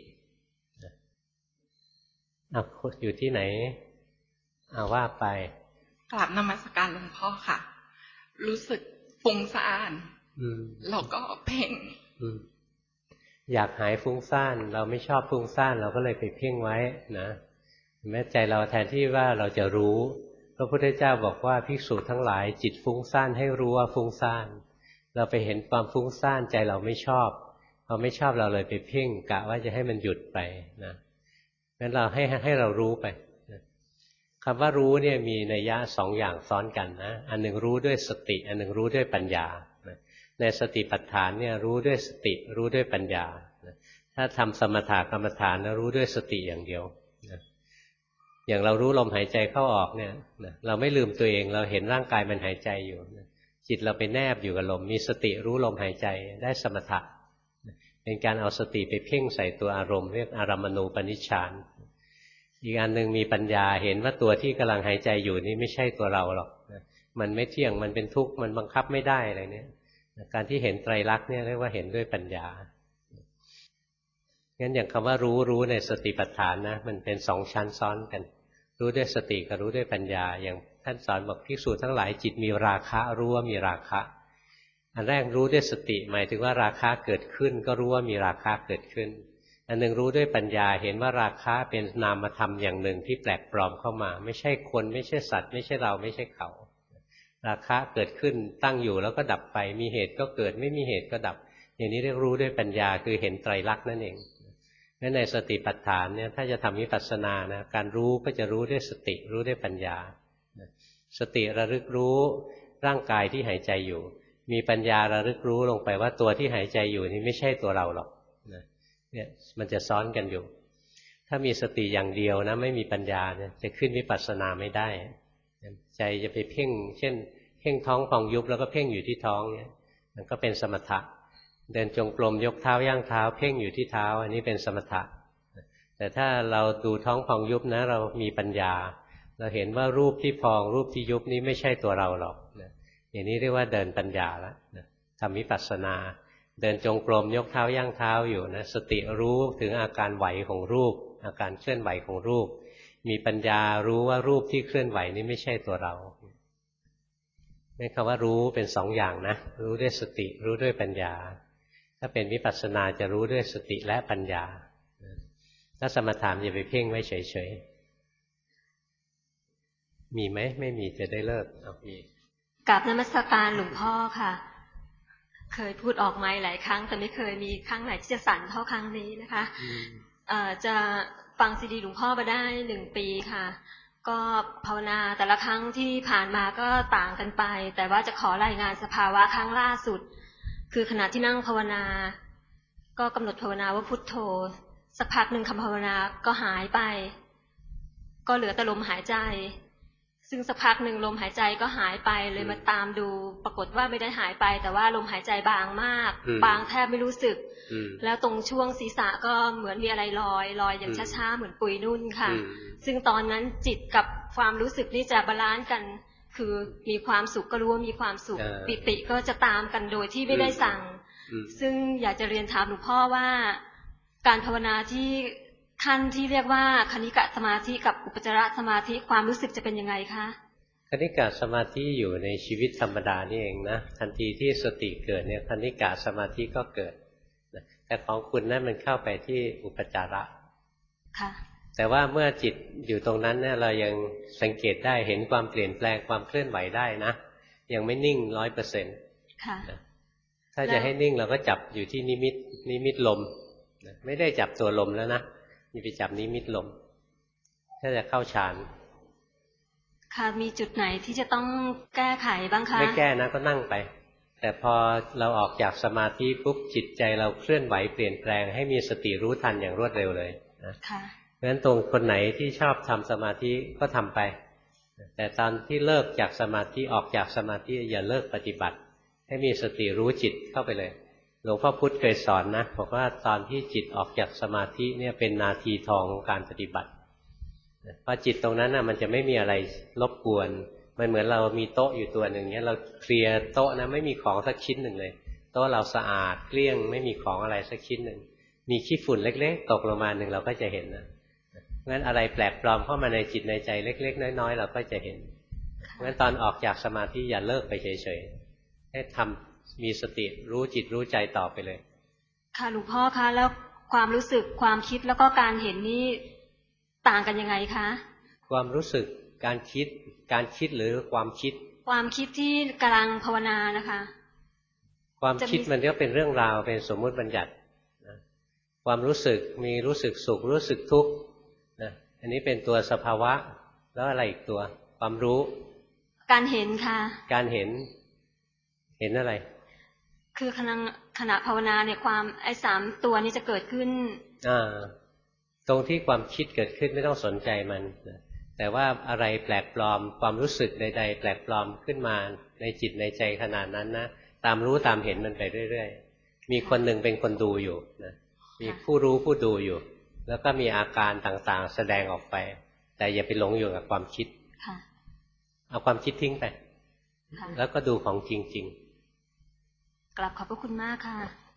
S1: อ่ะอยู่ที่ไหนอ่ะว่าไป
S7: กราบนมัสการหลวงพ่อค่ะรู้สึกฟุ้งซ่านแล้วก็เพ่ง
S1: อยากหายฟุ้งซ่านเราไม่ชอบฟุ้งซ่านเราก็เลยไปเพ่งไว้นะแม้ใจเราแทนที่ว่าเราจะรู้พระพุทธเจ้าบอกว่าภิกษุทั้งหลายจิตฟุ้งซ่านให้รู้ว่าฟุ้งซ่านเราไปเห็นความฟุ้งซ่านใจเราไม่ชอบพอไม่ชอบเราเลยไปเพ่งกะว่าจะให้มันหยุดไปนะงั้นเราให้ให้เรารู้ไปคำว่ารู้เนี่ยมีนัยยะสองอย่างซ้อนกันนะอันหนึ่งรู้ด้วยสติอันหนึ่งรู้ด้วยปัญญาในสติปัฏฐานเนี่ยรู้ด้วยสติรู้ด้วยปัญญาถ้าทำสมถกรรมฐานนะรู้ด้วยสติอย่างเดียวอย่างเรารู้ลมหายใจเข้าออกเนี่ยเราไม่ลืมตัวเองเราเห็นร่างกายมันหายใจอยู่จิตเราไปแนบอยู่กับลมมีสติรู้ลมหายใจได้สมถะเป็นการเอาสติไปเพ่งใส่ตัวอารมณ์เรียกอารัมมณูปนิชฌานอีกอันหนึ่งมีปัญญาเห็นว่าตัวที่กำลังหายใจอยู่นี่ไม่ใช่ตัวเราหรอกมันไม่เที่ยงมันเป็นทุกข์มันบังคับไม่ได้อะไรเนี่ยการที่เห็นไตรลักษณ์เนี่ยเรียกว่าเห็นด้วยปัญญางั้นอย่างคำว่ารู้รู้ในสติปัฏฐานนะมันเป็นสองชั้นซ้อนกันรู้ด้วยสติกับรู้ด้วยปัญญาอย่างท่านสอนบอกภิกษุทั้งหลายจิตมีราคะรู้ว่ามีราคะอันแรกรู้ด้วยสติหมายถึงว่าราคะเกิดขึ้นก็รู้ว่ามีราคะเกิดขึ้นอันหนึ่งรู้ด้วยปัญญาเห็นว่าราคะเป็นนามธรรมอย่างหนึ่งที่แปลกปลอมเข้ามาไม่ใช่คนไม่ใช่สัตว์ไม่ใช่เราไม่ใช่เขาราคะเกิดขึ้นตั้งอยู่แล้วก็ดับไปมีเหตุก็เกิดไม่มีเหตุก็ดับอย่างนี้เรียกรู้ด้วยปัญญาคือเห็นไตรลักษณ์นั่นเองงั้นในสติปัฏฐานเนี่ยถ้าจะทำวิปัสสนานะการรู้ก็จะรู้ด้วยสติรู้ด้วยปัญญาสติระลึกรู้ร่างกายที่หายใจอยู่มีปัญญาระลึกรู้ลงไปว่าตัวที่หายใจอยู่นี่ไม่ใช่ตัวเราหรอกเนี่ยมันจะซ้อนกันอยู่ถ้ามีสติอย่างเดียวนะไม่มีปัญญาเนี่ยจะขึ้นวิปัสสนาไม่ได้ใจจะไปเพ่งเช่นเพ่งท้องพองยุบแล้วก็เพ่งอยู่ที่ท้องเนี่ยมันก็เป็นสมถะเดินจงกรมยกเท้าย่างเท้าเพ่งอยู่ที่เท้าอันนี้เป็นสมถะแต่ถ้าเราดูท้องพองยุบนะเรามีปัญญาเราเห็นว่ารูปที่พองรูปที่ยุบนี้ไม่ใช่ตัวเราหรอกอย่างนี้เรียกว่าเดินปัญญาแล้วทำวิปัสสนาเดินจงกรมยกเท้าย่างเท้าอยู่นะสติรู้ถึงอาการไหวของรูปอาการเคลื่อนไหวของรูปมีปัญญารู้ว่ารูปที่เคลื่อนไหวนี้ไม่ใช่ตัวเรานี่คำว่ารู้เป็นสองอย่างนะรู้ด้วยสติรู้ด้วยปัญญาถ้าเป็นวิปัสสนาจะรู้ด้วยสติและปัญญาถ้าสมถะอย่าไปเพ่งไว้เฉยๆมีไหมไม่มีจะได้เลิกเอามี
S8: กราบนมัสการหลวงพ่อค่ะเคยพูดออกไมค์หลายครั้งแต่ไม่เคยมีครั้งไหนที่จะสั่นเท่าครั้งนี้นะคะจะฟังซีดีหลวงพ่อมาได้หนึ่งปีค่ะก็ภาวนาแต่ละครั้งที่ผ่านมาก็ต่างกันไปแต่ว่าจะขอรายงานสภาวะครั้งล่าสุดคือขณะที่นั่งภาวนาก็กำหนดภาวนาว่าพุทโธสักพักหนึ่งคำภาวนาก็หายไปก็เหลือแต่ลมหายใจซึ่งสักพักหนึ่งลมหายใจก็หายไปเลยมาตามดูปรากฏว่าไม่ได้หายไปแต่ว่าลมหายใจบางมากบางแทบไม่รู้สึกแล้วตรงช่วงศีรษะก็เหมือนมีอะไรลอยลอยอย่างช้าๆเหมือนปุยนุ่นค่ะซึ่งตอนนั้นจิตกับความรู้สึกนี่จะบาลานซ์กันคือมีความสุขก็รู้ว่ามีความสุขปิติก็จะตามกันโดยที่ไม่ได้สั่งซึ่งอยากจะเรียนถามหลวงพ่อว่าการภาวนาที่ขั้นที่เรียกว่าคณิกะสมาธิกับอุปจารสมาธิความรู้สึกจะเป็นยังไงคะ
S1: คณิกะสมาธิอยู่ในชีวิตธรรมดานี่เองนะทันทีที่สติเกิดเนี่ยคณิกะสมาธิก็เกิดนะแต่ของคุณนั้นมันเข้าไปที่อุปจาระค่ะแต่ว่าเมื่อจิตอยู่ตรงนั้นเนี่ยเรายังสังเกตได้เห็นความเปลี่ยนแปลงความเคลื่อนไหวได้นะยังไม่นิ่งร้อยเปอร์เซ็นต์ค่ะถ้าจะให้นิ่งเราก็จับอยู่ที่นิมิตนิมิตลมไม่ได้จับตัวลมแล้วนะนี่ไปจับนิมิตลมถ้าจะเข้าฌาน
S8: ค่ะมีจุดไหนที่จะต้องแก้ไขบ้างคะ
S1: ไม่แก้นะก็นั่งไปแต่พอเราออกจากสมาธิปุ๊บจิตใจเราเคลื่อนไหวเปลี่ยนแปลงให้มีสติรู้ทันอย่างรวดเร็วเลยนะค่ะเพราะฉะนั้นตรงคนไหนที่ชอบทำสมาธิก็ทำไปแต่ตอนที่เลิกจากสมาธิออกจากสมาธิอย่าเลิกปฏิบัติให้มีสติรู้จิตเข้าไปเลยหลวงพ่อพุธเคยสอนนะบอกว่าตอนที่จิตออกจากสมาธิเนี่ยเป็นนาทีทองของการปฏิบัติเพราะจิตตรงนั้นน่ะมันจะไม่มีอะไรรบกวนมันเหมือนเรามีโต๊ะอยู่ตัวหนึ่งเนี้ยเราเคลียร์โต๊ะนะไม่มีของสักชิ้นหนึ่งเลยโต๊ะเราสะอาดเกลี้ยงไม่มีของอะไรสักชิ้นหนึ่งมีขี้ฝุ่นเล็กๆตกลงมาหนึ่งเราก็จะเห็นนะงั้นอะไรแปลกปลอมเข้ามาในจิตในใจเล็กๆน้อยๆเราก็จะเห็นงั้นตอนออกจากสมาธิอย่าเลิกไปเฉยๆให้ทำมีสติรู้จิตรู้ใจต่อไปเลย
S8: ค่ะหลวงพ่อคะแล้วความรู้สึกความคิดแล้วก็การเห็นนี่ต่างกันยังไงคะ
S1: ความรู้สึกการคิดการคิดหรือความคิด
S8: ความคิดที่กำลังภาวนานะคะ
S1: ความคิดมันก็เป็นเรื่องราวเป็นสมมุติบัญญัตินะความรู้สึกมีรู้สึกสุขรู้สึกทุกข์นะอันนี้เป็นตัวสภาวะแล้วอะไรอีกตัวความรู้
S8: การเห็นค่ะ
S1: การเห็นเห็นอะไร
S8: คือขณะขณะภาวนาเนี่ยความไอ้สามตัวนี้จะเกิดขึ้น
S1: อ่าตรงที่ความคิดเกิดขึ้นไม่ต้องสนใจมันแต่ว่าอะไรแปลกปลอมความรู้สึกใดๆแปลกปลอมขึ้นมาในจิตในใจขนาดนั้นนะตามรู้ตามเห็นมันไปเรื่อยๆมีคนหนึ่งเป็นคนดูอยู่นะมีผู้รู้ผู้ดูอยู่แล้วก็มีอาการต่างๆแสดงออกไปแต่อย่าไปหลงอยู่กับความคิดเอาความคิดทิ้งไปแล้วก็ดูของจริง
S8: ๆกลับขอบพระคุณมากค่ะ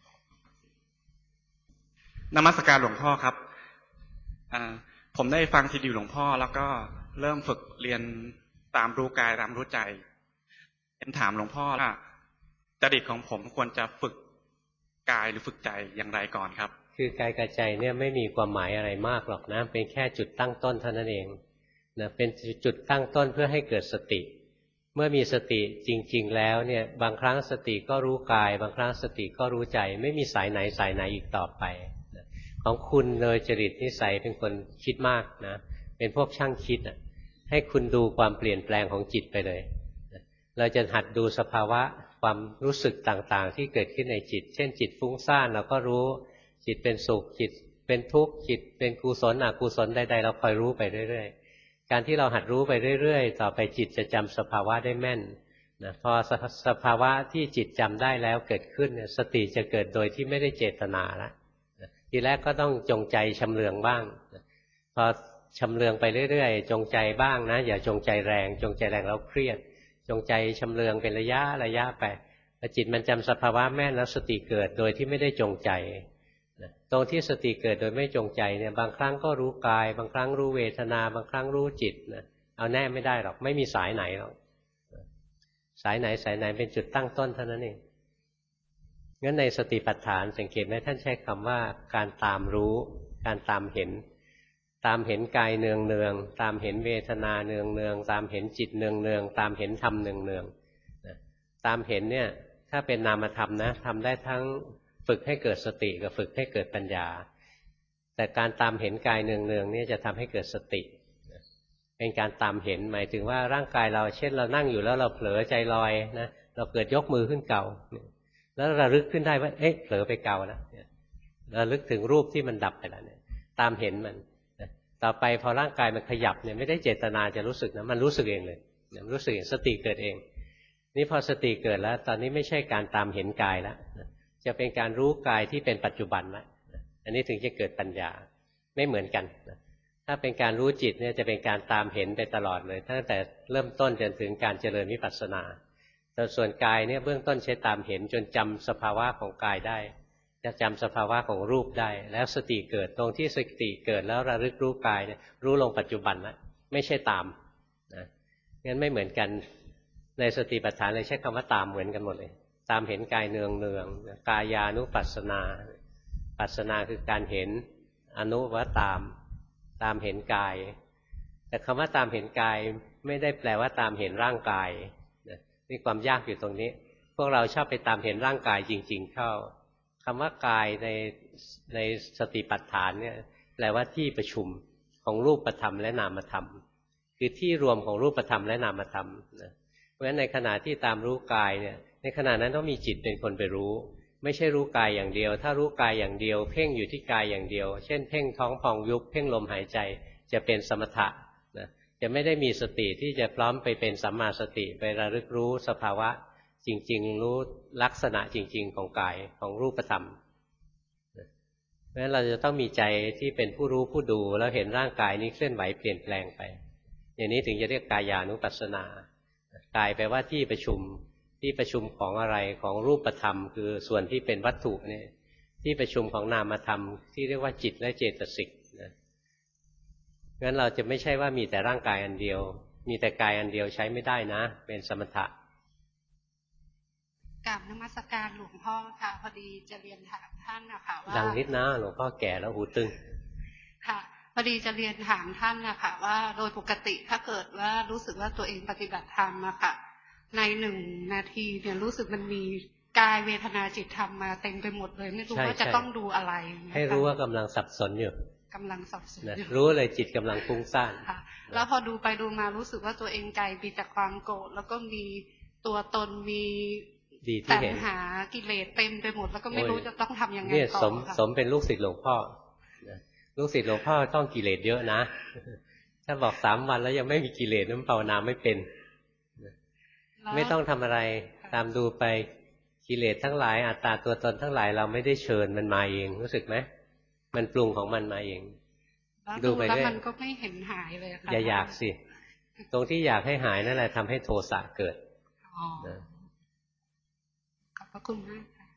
S9: นมัสการหลวงพ่อครับผมได้ฟังซีดีหลวงพ่อแล้วก็เริ่มฝึกเรียนตามรู้กายตามรู้ใจเป็นถามหลวงพ่อว่าจริตของผมควรจะฝึกกายหรือฝึกใจอย่างไรก่อนครับ
S1: คือกายกับใจเนี่ยไม่มีความหมายอะไรมากหรอกนะเป็นแค่จุดตั้งต้นเท่านั้นเองนะเป็นจุดตั้งต้นเพื่อให้เกิดสติเมื่อมีสติจริงๆแล้วเนี่ยบางครั้งสติก็รู้กายบางครั้งสติก็รู้ใจไม่มีสายไหนสายไหนอีกต่อไปของคุณโดยจริตนิสัยเป็นคนคิดมากนะเป็นพวกช่างคิดอ่ะให้คุณดูความเปลี่ยนแปลงของจิตไปเลยเราจะหัดดูสภาวะความรู้สึกต่างๆที่เกิดขึ้นในจิตเช่นจิตฟุ้งซ่านเราก็รู้จิตเป็นสุขจิตเป็นทุกข์จิตเป็นกุศลอกุศลใดๆเราคอยรู้ไปเรื่อยๆการที่เราหัดรู้ไปเรื่อยๆต่อไปจิตจะจำสภาวะได้แม่นนะพอสภาวะที่จิตจำได้แล้วเกิดขึ้นเนี่ยสติจะเกิดโดยที่ไม่ได้เจตนาแล้วทีแรกก็ต้องจงใจชำเลืองบ้างพอชำเลืองไปเรื่อยๆจงใจบ้างนะอย่าจงใจแรงจงใจแรงแล้วเครียดจงใจชำเลืองเป็นระยะระยะไปพอจิตมันจำสภาวะแม่นแล้วสติเกิดโดยที่ไม่ได้จงใจตรงที่สติเกิดโดยไม่จงใจเนี่ยบางครั้งก็รู้กายบางครั้งรู้เวทนาบางครั้งรู้จิตนะเอาแน่ไม่ได้หรอกไม่มีสายไหนหรอกสายไหนสายไหนเป็นจุดตั้งต้นเท่านั้นเองงั้นในสติปัฏฐานสังเกตไหมท่านใช้คำว่าการตามรู้การตามเห็นตามเห็นกายเนืองเนืองตามเห็นเวทนาเนืองเนืองตามเห็นจิตเนืองเนืองตามเห็นธรรมเนืองเนืองตามเห็นเนี่ยถ้าเป็นนามธรรมนะทำได้ทั้งฝึกให้เกิดสติกับฝึกให้เกิดปัญญาแต่การตามเห็นกายเนืองเนืองเนี่ยจะทำให้เกิดสติเป็นการตามเห็นหมายถึงว่าร่างกายเราเช่นเรานั่งอยู่แล้วเราเผลอใจลอยนะเราเกิดยกมือขึ้นเก่าแล้วระลึกขึ้นได้ว่าเอ๊ะเผลอไปเก่าแล้วระลึกถึงรูปที่มันดับไปแล้วเนี่ยตามเห็นมันต่อไปพอร่างกายมันขยับเนี่ยไม่ได้เจตนาจะรู้สึกนะมันรู้สึกเองเลยรู้สึกเองสติเกิดเองนี่พอสติเกิดแล้วตอนนี้ไม่ใช่การตามเห็นกายแล้วจะเป็นการรู้กายที่เป็นปัจจุบันแล้วอันนี้ถึงจะเกิดปัญญาไม่เหมือนกันถ้าเป็นการรู้จิตเนี่ยจะเป็นการตามเห็นไปตลอดเลยตั้งแต่เริ่มต้นจนถึงการเจริญวิปัสสนาแต่ส่วนกายเนี่ยเบื้องต้นใช้ตามเห็นจนจำสภาวะของกายได้จะจำสภาวะของรูปได้แล้วสติเกิดตรงที่สติเกิดแล้วระลึกรู้กายเนี่ยรู้ลงปัจจุบันแล้วไม่ใช่ตามนะงั้นไม่เหมือนกันในสติปัฏฐานเลยใช้คำว่าตามเหมือนกันหมดเลยตามเห็นกายเนืองเนืองกายานุปัสสนาปัสสนาคือการเห็นอนุว่าตามตามเห็นกายแต่คำว่าตามเห็นกายไม่ได้แปลว่าตามเห็นร่างกายนี่ความยากอยู่ตรงนี้พวกเราชอบไปตามเห็นร่างกายจริงๆเข้าคำว่ากายในในสติปัฏฐานเนี่ยแปลว่าที่ประชุมของรูปธรรมและนามธรรมคือที่รวมของรูปธรรมและนามธรรมนะเพราะฉะนั้นในขณะที่ตามรู้กายเนี่ยในขณะนั้นต้องมีจิตเป็นคนไปรู้ไม่ใช่รู้กายอย่างเดียวถ้ารู้กายอย่างเดียวเพ่งอยู่ที่กายอย่างเดียวเช่นเพ่งท้องพองยุบเพ่งลมหายใจจะเป็นสมถะนะจะไม่ได้มีสติที่จะพร้อมไปเป็นสัมมาสติไประลึกรู้สภาวะจริงๆรู้ลักษณะจริงๆของกายของรูปธรรมเพราะฉะนั้นเราจะต้องมีใจที่เป็นผู้รู้ผู้ดูแล้วเห็นร่างกายนี้เคลื่อนไหวเปลี่ยนแปลงไปอย่างนี้ถึงจะเรียกกายานุปัสสนากายแปลว่าที่ประชุมที่ประชุมของอะไรของรูปธรรมคือส่วนที่เป็นวัตถุเนี่ยที่ประชุมของนามธรรมที่เรียกว่าจิตและเจตสิกนะงั้นเราจะไม่ใช่ว่ามีแต่ร่างกายอันเดียวมีแต่กายอันเดียวใช้ไม่ได้นะเป็นสมถะ
S10: กราบนมัสการหลวงพ่อค่ะพอดีจะเรียนถามท่านนะคะว่า
S1: ดังนิดนะหลวงพ่อแก่แล้วหูตึง
S10: ค่ะพอดีจะเรียนถามท่านนะคะว่าโดยปกติถ้าเกิดว่ารู้สึกว่าตัวเองปฏิบัติธรรมอะค่ะในหนึ่งนาทีเนี่ยรู้สึกมันมีกายเวทนาจิตธรรมมาเต็มไปหมดเลยไม่รู้ว่าจะต้องดูอะไร
S1: ให้รู้ว่ากำลังสับสนอยู่
S10: กำลังสับสนอยู่
S1: รู้เลยจิตกำลังฟุ้งซ่าน
S10: แล้วพอดูไปดูมารู้สึกว่าตัวเองใจมีแต่ความโกรธแล้วก็มีตัวตนมีตัณหากิเลสเต็มไปหมดแล้วก็ไม่รู้จะต้องทำยังไงต่อ
S1: สมสมเป็นลูกศิษย์หลวงพ่อลูกศิษย์หลวงพ่อต้องกิเลสเยอะนะถ้าบอกสามวันแล้วยังไม่มีกิเลสนั้นภาวนาไม่เป็นไม่ต้องทำอะไรตามดูไปกิเลสทั้งหลายอัตตาตัวตนทั้งหลายเราไม่ได้เชิญมันมาเองรู้สึกไหมมันปรุงของมันมาเอง
S10: ดูไปแล้วมันก็ไม่เห็นหายเลยค่ะ
S1: อย่าอยากสิตรงที่อยากให้หายนั่นแหละทำให้โทสะเกิด
S10: ขอบพระคุณมากค่ะ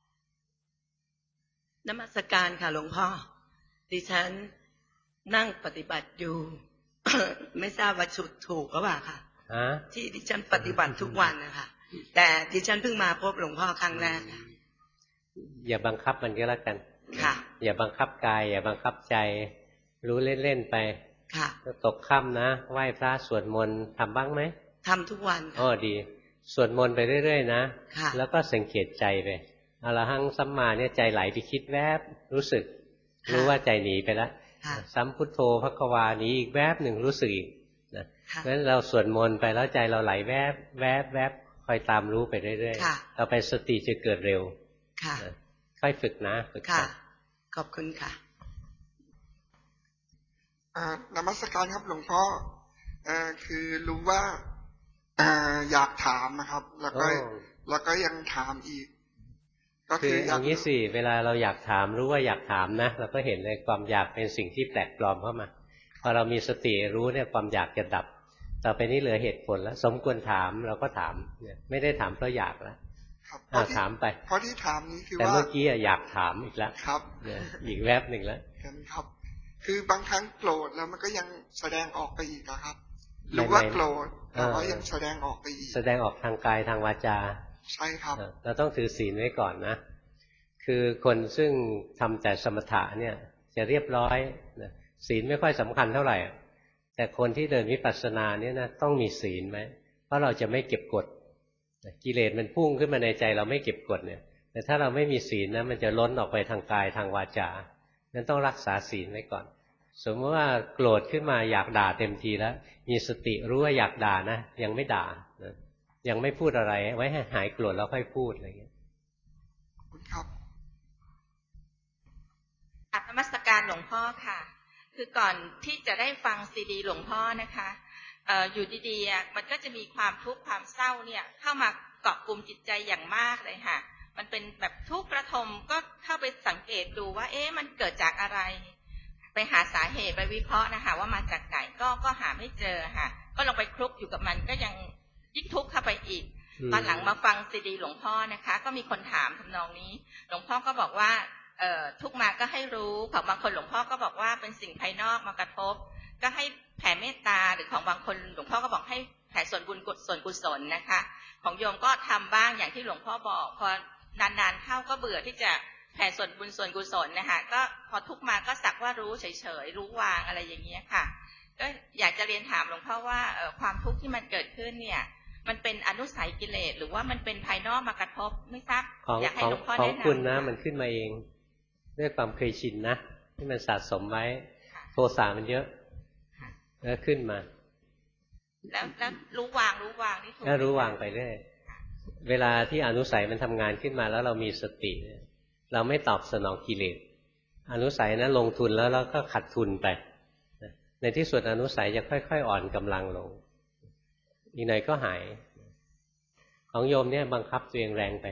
S11: นมัสการค่ะหลวงพ่อดิฉันนั่งปฏิบัติอยู่ ไม่ทราบว่าชุดถูกหรือเปล่าค่ะที่ดิฉันปฏิบัติทุกวันนะคะแต่ดิฉันเพิ่งมาพบหลวงพ่อครั้งแรกค่ะ
S1: อย่าบังคับมันก็แล้วกัน
S11: ค่ะ
S1: อย่าบังคับกายอย่าบังคับใจรู้เล่นๆไป
S11: ค่ะ
S1: ตกค่ำนะไหว้พระสวดมนต์ทำบ้างไหม
S11: ทำทุกวัน
S1: อ๋อดีสวดมนต์ไปเรื่อยๆนะแล้วก็สังเกตใจไปอรหังสัมมาเนี่ยใจไหลไปคิดแวบรู้สึกรู้ว่าใจหนีไปแล้วสัมพุทโธภควาหนีอีกแวบหนึ่งรู้สึกอีกนะเพราะฉะนั้นเราสวดมนต์ไปแล้วใจเราไหลแวบแวบแวบคอยตามรู้ไปเรื่อยๆต่อไปสติจะเกิดเร็วค่อยฝึกนะฝึก
S11: ค่ะขอบคุณค่ะ
S12: นมัสการครับหลวงพ่อคือรู้ว่าอยากถามนะครับแล้วก็แล้วก็ยังถามอีก
S1: ก็คืออย่างนี้สิเวลาเราอยากถามรู้ว่าอยากถามนะเราก็เห็นเลยความอยากเป็นสิ่งที่แปลกปลอมเข้ามาพอเรามีสติรู้เนี่ยความอยากจะดับต่อไปนี้เหลือเหตุผลแล้วสมควรถามเราก็ถามเนี่ยไม่ได้ถามเพราะอยากแล้วถามไป
S12: เพราะที่ถามนี้คือว่า
S1: แต่เมื่อกี้อยากถามอีกแล้ว
S12: ครับ
S1: อีกแวบหนึ่งแล้ว
S12: ครับคือบางครั้งโกรธแล้วมันก็ยังแสดงออกไปอีกครับรู้ว่าโกรธแต่ว่ายังแสดงออกไปอีก
S1: แสดงออกทางกายทางวาจา
S12: ใช่ครับ
S1: เราต้องถือศีลไว้ก่อนนะคือคนซึ่งทำแต่สมถะเนี่ยจะเรียบร้อยศีลไม่ค่อยสำคัญเท่าไหร่แต่คนที่เดินวิปัสสนาเนี่ยนะต้องมีศีลไหมเพราะเราจะไม่เก็บกดกิเลสมันพุ่งขึ้นมาในใจเราไม่เก็บกดเนี่ยแต่ถ้าเราไม่มีศีลนะมันจะล้นออกไปทางกายทางวาจานั้นต้องรักษาศีลไว้ก่อนสมมติว่าโกรธขึ้นมาอยากด่าเต็มทีแล้วมีสติรู้ว่าอยากด่านะยังไม่ด่านะยังไม่พูดอะไรไว้ให้หายโกรธแล้วค่อยพูดอะไรอย่างเงี้ย
S12: คุณครับ
S11: อัตนมัสการหลวงพ่อค่ะคือก่อนที่จะได้ฟังซีดีหลวงพ่อนะคะเอ่ออยู่ดีๆมันก็จะมีความทุกข์ความเศร้าเนี่ยเข้ามาเกาะกลุ่มจิตใจอย่างมากเลยค่ะมันเป็นแบบทุกข์ระทมก็เข้าไปสังเกตดูว่าเอ๊ะมันเกิดจากอะไรไปหาสาเหตุไปวิเคราะห์นะคะว่ามาจากไหนก็ก็หาไม่เจอค่ะก็ลองไปคลุกอยู่กับมันก็ยังยิ่งทุกข์เข้าไปอีกตอนหลังมาฟังซีดีหลวงพ่อนะคะก็มีคนถามทำนองนี้หลวงพ่อก็บอกว่าเอ่อทุกมาก็ให้รู้ของบางคนหลวงพ่อก็บอกว่าเป็นสิ่งภายนอกมากระทบก็ให้แผ่เมตตาหรือของบางคนหลวงพ่อก็บอกให้แแผ่ส่วนบุญส่วนกุศลนะคะของโยมก็ทำบ้างอย่างที่หลวงพ่อบอกพอนานๆเข้าก็เบื่อที่จะแผ่ส่วนบุญส่วนกุศลนะคะก็พอทุกมาก็สักว่ารู้เฉยๆรู้วางอะไรอย่างเงี้ยค่ะก็อยากจะเรียนถามหลวงพ่อว่าความทุกข์ที่มันเกิดขึ้นเนี่ยมันเป็นอนุสัยกิเลสหรือว่ามันเป็นภายนอกมากระทบไม่ทราบอยากให้หลวงพ่อแนะนำของคุณนะมันขึ้นมาเองด้วยความเคยชินนะที่มันสะสมไว้โทสะมันเยอะแล้วขึ้นมาแล้วแล้วรู้วางรู้วางนี่ถูกแล้วรู้วางไปเรื่อยเวลาที่อนุสัยมันทำงานขึ้นมาแล้วเรามีสติเราไม่ตอบสนองกิเลสอนุสัยนะลงทุนแล้วเราก็ขาดทุนไปในที่สุดอนุสัยจะค่อยๆอ่อนกำลังลงอีกหน่อยก็หายของโยมเนี่ยบังคับตัวเองแรงไป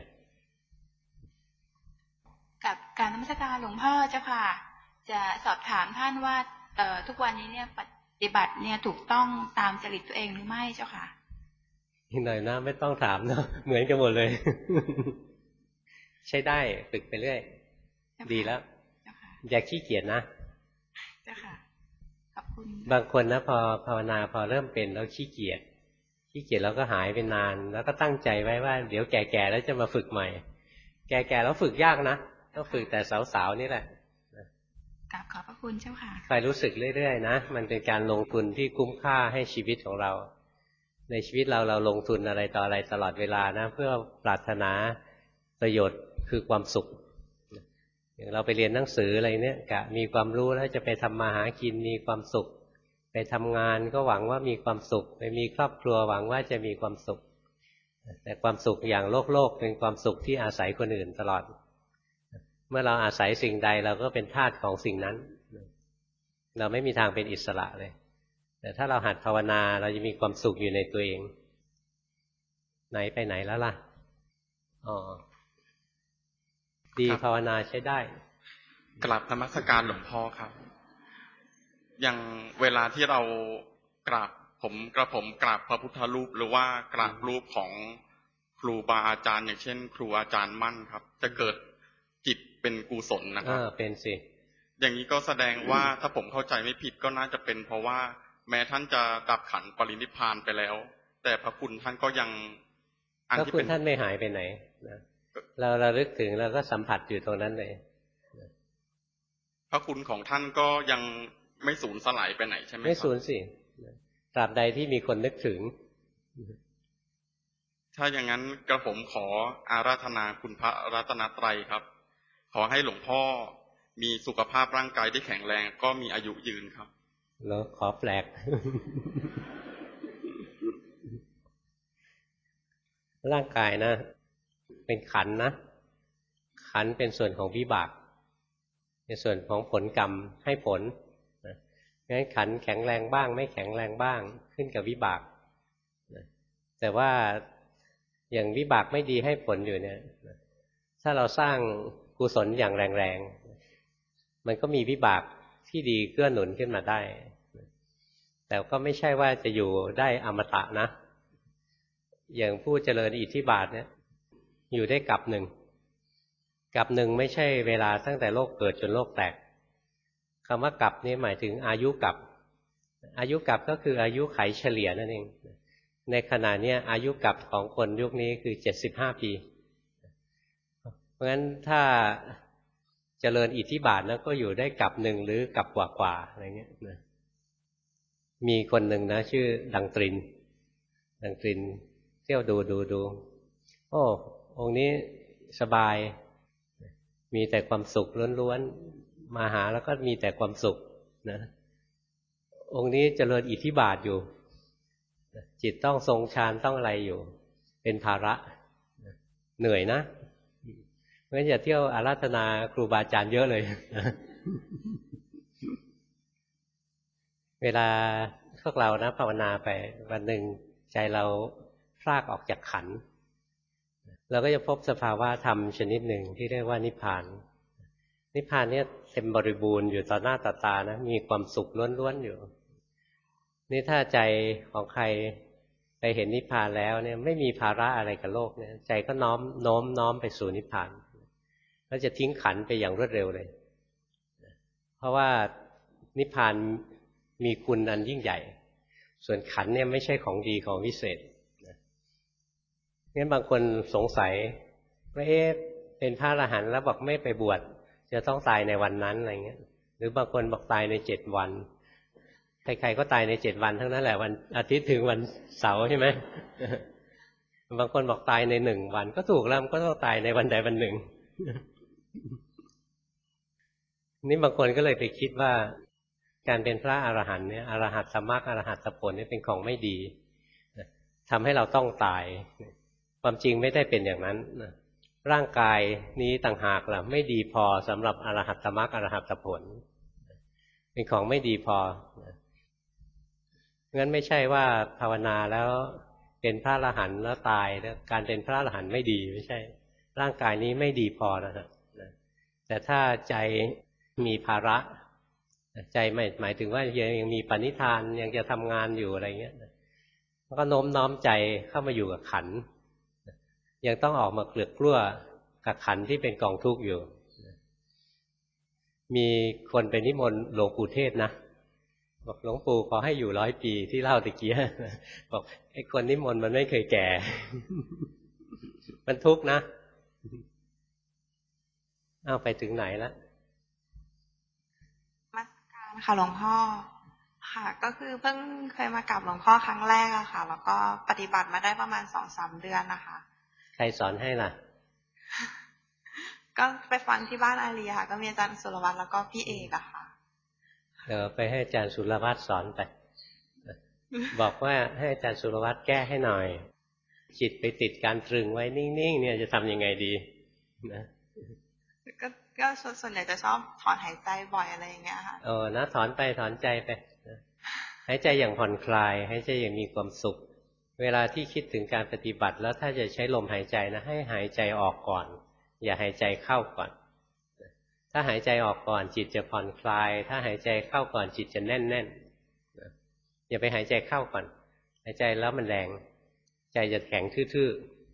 S13: กับการนมัสการหลวงพ่อเจ้าค่ะจะสอบถามท่านว่าเอ่อทุกวันนี้เนี่ยปฏิบัติเนี่ยถูกต้องตามจริตตัวเองหรือไม่เจ้าค่ะ
S1: อีกหน่อยนะไม่ต้องถามเนาะเหมือนกันหมดเลย ใช้ได้ฝึกไปเรื่อยดีแล้วอย่าขี้เกียจนะ
S13: เจ้าค่ะขอบคุณ
S1: บางคนนะพอภาวนาพอเริ่มเป็นแล้วขี้เกียจขี้เกียจแล้วก็หายไปนานแล้วก็ตั้งใจไว้ว่าเดี๋ยวแก่ๆแล้วจะมาฝึกใหม่แก่ๆแล้วฝึกยากนะต้องฝึกแต่สาวๆนี่แหละ
S13: กราบขอบพระคุณเจ้าค่ะ
S1: คอยรู้สึกเรื่อยๆนะมันเป็นการลงทุนที่คุ้มค่าให้ชีวิตของเราในชีวิตเราเราลงทุนอะไรต่ออะไรตลอดเวลานะเพื่อปรารถนาประโยชน์คือความสุขอย่างเราไปเรียนหนังสืออะไรเนี่ยกะมีความรู้แล้วจะไปทำมาหากินมีความสุขไปทำงานก็หวังว่ามีความสุขไปมีครอบครัวหวังว่าจะมีความสุขแต่ความสุขอย่างโลกโลกเป็นความสุขที่อาศัยคนอื่นตลอดเมื่อเราอาศัยสิ่งใดเราก็เป็นทาสของสิ่งนั้นเราไม่มีทางเป็นอิสระเลยแต่ถ้าเราหัดภาวนาเราจะมีความสุขอยู่ในตัวเองไหนไปไหนแล้วล่ะอ๋อดีภาวนาใช้ได้
S9: กราบนมัสการหลวงพ่อครับอย่างเวลาที่เรากราบผมกระผมกราบพระพุทธรูปหรือว่ากราบรูปของครูบาอาจารย์อย่างเช่นครูอาจารย์มั่นครับจะเกิดจิตเป็นกุศลนะครับเออเป็นสิอย่างนี้ก็แสดงว่าถ้าผมเข้าใจไม่ผิดก็น่าจะเป็นเพราะว่าแม้ท่านจะดับขันปรินิพพานไปแล้วแต่พระคุณท่านก็ยังอันที่เป็นท่านไม่หายไปไหนนะเราระลึกถึงเราก็สัมผัสอยู่ตรงนั้นเลยพระคุณของท่านก็ยังไม่สูญสลายไปไหนใช่ไหมครับไม่สูญสิตราบใดที่มีคนนึกถึงถ้าอย่างนั้นกระผมขออาราธนาคุณพระรัตนตรัยครับขอให้หลวงพ่อมีสุขภาพร่างกายที่แข็งแรงก็มีอายุยืนครับแล้วขอแปลก ร่างกายนะเป็นขันธ์นะขันธ์เป็นส่วนของวิบากในส่วนของผลกรรมให้ผลนะงั้นขันธ์แข็งแรงบ้างไม่แข็งแรงบ้างขึ้นกับวิบากนะแต่ว่าอย่างวิบากไม่ดีให้ผลอยู่เนี่ยถ้าเราสร้างกุศลอย่างแรงๆมันก็มีวิบากที่ดีเกื้อหนุนขึ้นมาได้แต่ก็ไม่ใช่ว่าจะอยู่ได้อมตะนะอย่างผู้เจริญอิทธิบาทเนี่ยอยู่ได้กับหนึ่งกับหนึ่งไม่ใช่เวลาตั้งแต่โลกเกิดจนโลกแตกคำว่ากับนี่หมายถึงอายุกับอายุกับก็คืออายุไขเฉลี่ยนั่นเองในขณะนี้อายุกับของคนยุคนี้คือเจ็ดสิบห้าปีเพราะฉะนั้นถ้าเจริญอิทธิบาทแล้วก็อยู่ได้กับหนึ่งหรือกับกว่าๆอะไรเงี้ยนะมีคนหนึ่งนะชื่อดังตรินดังตรินเที่ยวดูดูดูโอ้องค์นี้สบายมีแต่ความสุขล้วนๆมาหาแล้วก็มีแต่ความสุขนะองค์นี้เจริญอิทธิบาทอยู่จิตต้องทรงฌานต้องอะไรอยู่เป็นภาระเหนื่อยนะเพราะฉะนั้นอย่าเที่ยวอาราธนาครูบาอาจารย์เยอะเลยเวลาพวกเรานะภาวนาไปวันหนึ่งใจเราพลากออกจากขันธ์เราก็จะพบสภาวะธรรมชนิดหนึ่งที่เรียกว่านิพพานนิพพานเนี่ยเต็มบริบูรณ์อยู่ต่อหน้าต่อตานะมีความสุขล้วนๆอยู่นี่ถ้าใจของใครไปเห็นนิพพานแล้วเนี่ยไม่มีภาระอะไรกับโลกเนี่ยใจก็น้อมโน้มน้อมไปสู่นิพพานแล้วจะทิ้งขันธ์ไปอย่างรวดเร็วเลยเพราะว่านิพพานมีคุณอันยิ่งใหญ่
S1: ส่วนขันเนี่ยไม่ใช่ของดีของวิเศษงั้นบางคนสงสัยว่าเอ๊ะเป็นพระอรหันต์แล้วบอกไม่ไปบวชจะต้องตายในวันนั้นอะไรเงี้ยหรือบางคนบอกตายในเจ็ดวันใครๆก็ตายในเจ็ดวันทั้งนั้นแหละวันอาทิตย์ถึงวันเสาร์ใช่ไหม บางคนบอกตายในหนึ่งวันก็ถูกแล้วมันก็ต้องตายในวันใดวันหนึ่ง นี่บางคนก็เลยไปคิดว่าการเป็นพระอรหันต์เนี่ยอรหัตตมรรคอรหัตตผลนี่เป็นของไม่ดีทำให้เราต้องตายความจริงไม่ได้เป็นอย่างนั้นร่างกายนี้ต่างหากล่ะไม่ดีพอสำหรับอรหัตตมรรคอรหัตตผลเป็นของไม่ดีพองั้นไม่ใช่ว่าภาวนาแล้วเป็นพระอรหันต์แล้วตายแล้วการเป็นพระอรหันต์ไม่ดีไม่ใช่ร่างกายนี้ไม่ดีพอนะครับแต่ถ้าใจมีภาระใจไม่หมายถึงว่ายังมีปณิธานยังจะทำงานอยู่อะไรเงี้ยก็โน้มน้อมใจเข้ามาอยู่กับขันธ์ยังต้องออกมาเกลือกกลั้วกับขันธ์ที่เป็นกองทุกข์อยู่มีคนไปนิมนต์หลวงปู่เทศนะบอกหลวงปู่ขอให้อยู่ร้อยปีที่เล่าตะกี้บอกไอ้คนนิมนต์มันไม่เคยแก่ มันทุกข์นะเอาไปถึงไหนแล้ว
S14: มาการค่ะหลวงพ่อค่ะก็คือเพิ่งเคยมากราบหลวงพ่อครั้งแรกอะค่ะแล้วก็ปฏิบัติมาได้ประมาณสองสามเดือนนะคะ
S1: ใครสอนให้ล่ะ
S14: ก็ไปฟังที่บ้านอารีค่ะก็มีอาจารย์สุรวัตรแล้วก็พี่เอกอะค่ะ
S1: เออไปให้อาจารย์สุรวัตรสอนไป บอกว่าให้อาจารย์สุรวัตรแก้ให้หน่อยจิตไปติดการตรึงไว้นิ่งๆเนี่ยจะทำยังไงดีนะ
S14: ก็ก็ส่วนใหญ่จะชอบถอนหายใจบ่อยอะไรอย่างเงี้ยค่ะ
S1: เออนะถอนไปถอนใจไปหายใจอย่างผ่อนคลายหายใจอย่างมีความสุขเวลาที่คิดถึงการปฏิบัติแล้วถ้าจะใช้ลมหายใจนะให้หายใจออกก่อนอย่าหายใจเข้าก่อนถ้าหายใจออกก่อนจิตจะผ่อนคลายถ้าหายใจเข้าก่อนจิตจะแน่นแน่นอย่าไปหายใจเข้าก่อนหายใจแล้วมันแรงใจจะแข็งทื่อ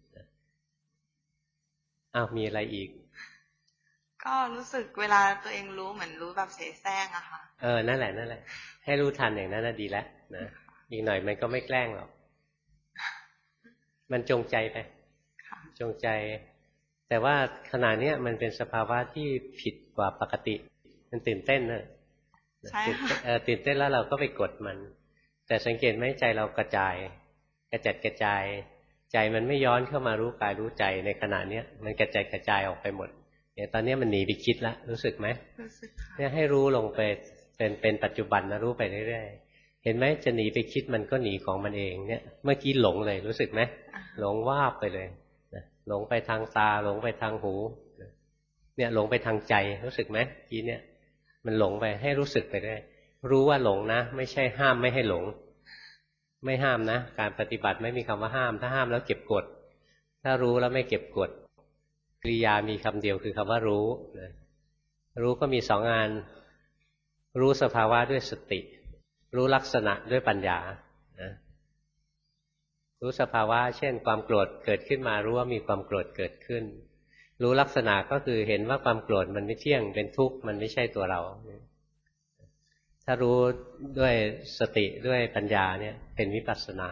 S1: ๆอ้าวมีอะไรอีก
S14: ก็รู้สึกเวลาตัวเองรู้เหมือนรู้แบบเสแสร้งอะค่ะ
S1: เออนั่นแหละนั่นแหละให้รู้ทันอย่างนั้นน่ะดีแล้วนะอีกหน่อยมันก็ไม่แกล้งหรอกมันจงใจไปจงใจแต่ว่าขณะนี้มันเป็นสภาวะที่ผิดกว่าปกติมันตื่นเต้นนะ
S14: ใช่ค่ะ
S1: เออตื่นเต้นแล้วเราก็ไปกดมันแต่สังเกตไหมใจเรากระจายกระจัดกระจายใจมันไม่ย้อนเข้ามารู้กายรู้ใจในขณะนี้มันกระจายกระจายออกไปหมดเนี่ยตอนนี้มันหนีไปคิดแล้วรู้สึกไหม
S14: รู้สึกค่ะ
S1: เนี่ยให้รู้ลงไปเป็นเป็นปัจจุบันนะรู้ไปเรื่อยๆเห็นไหมจะหนีไปคิดมันก็หนีของมันเองเนี่ยเมื่อกี้หลงเลยรู้สึกไหมหลงวาบไปเลยหลงไปทางตาหลงไปทางหูเนี่ยหลงไปทางใจรู้สึกไหมทีเนี่ยมันหลงไปให้รู้สึกไปได้รู้ว่าหลงนะไม่ใช่ห้ามไม่ให้หลงไม่ห้ามนะการปฏิบัติไม่มีคำว่าห้ามถ้าห้ามแล้วเก็บกดถ้ารู้แล้วไม่เก็บกดกริยามีคำเดียวคือคำว่ารู้นะรู้ก็มีสองงานรู้สภาวะด้วยสติรู้ลักษณะด้วยปัญญานะรู้สภาวะเช่นความโกรธเกิดขึ้นมารู้ว่ามีความโกรธเกิดขึ้นรู้ลักษณะก็คือเห็นว่าความโกรธมันไม่เที่ยงเป็นทุกข์มันไม่ใช่ตัวเราถ้ารู้ด้วยสติด้วยปัญญาเนี่ยเป็นวิปัสสนา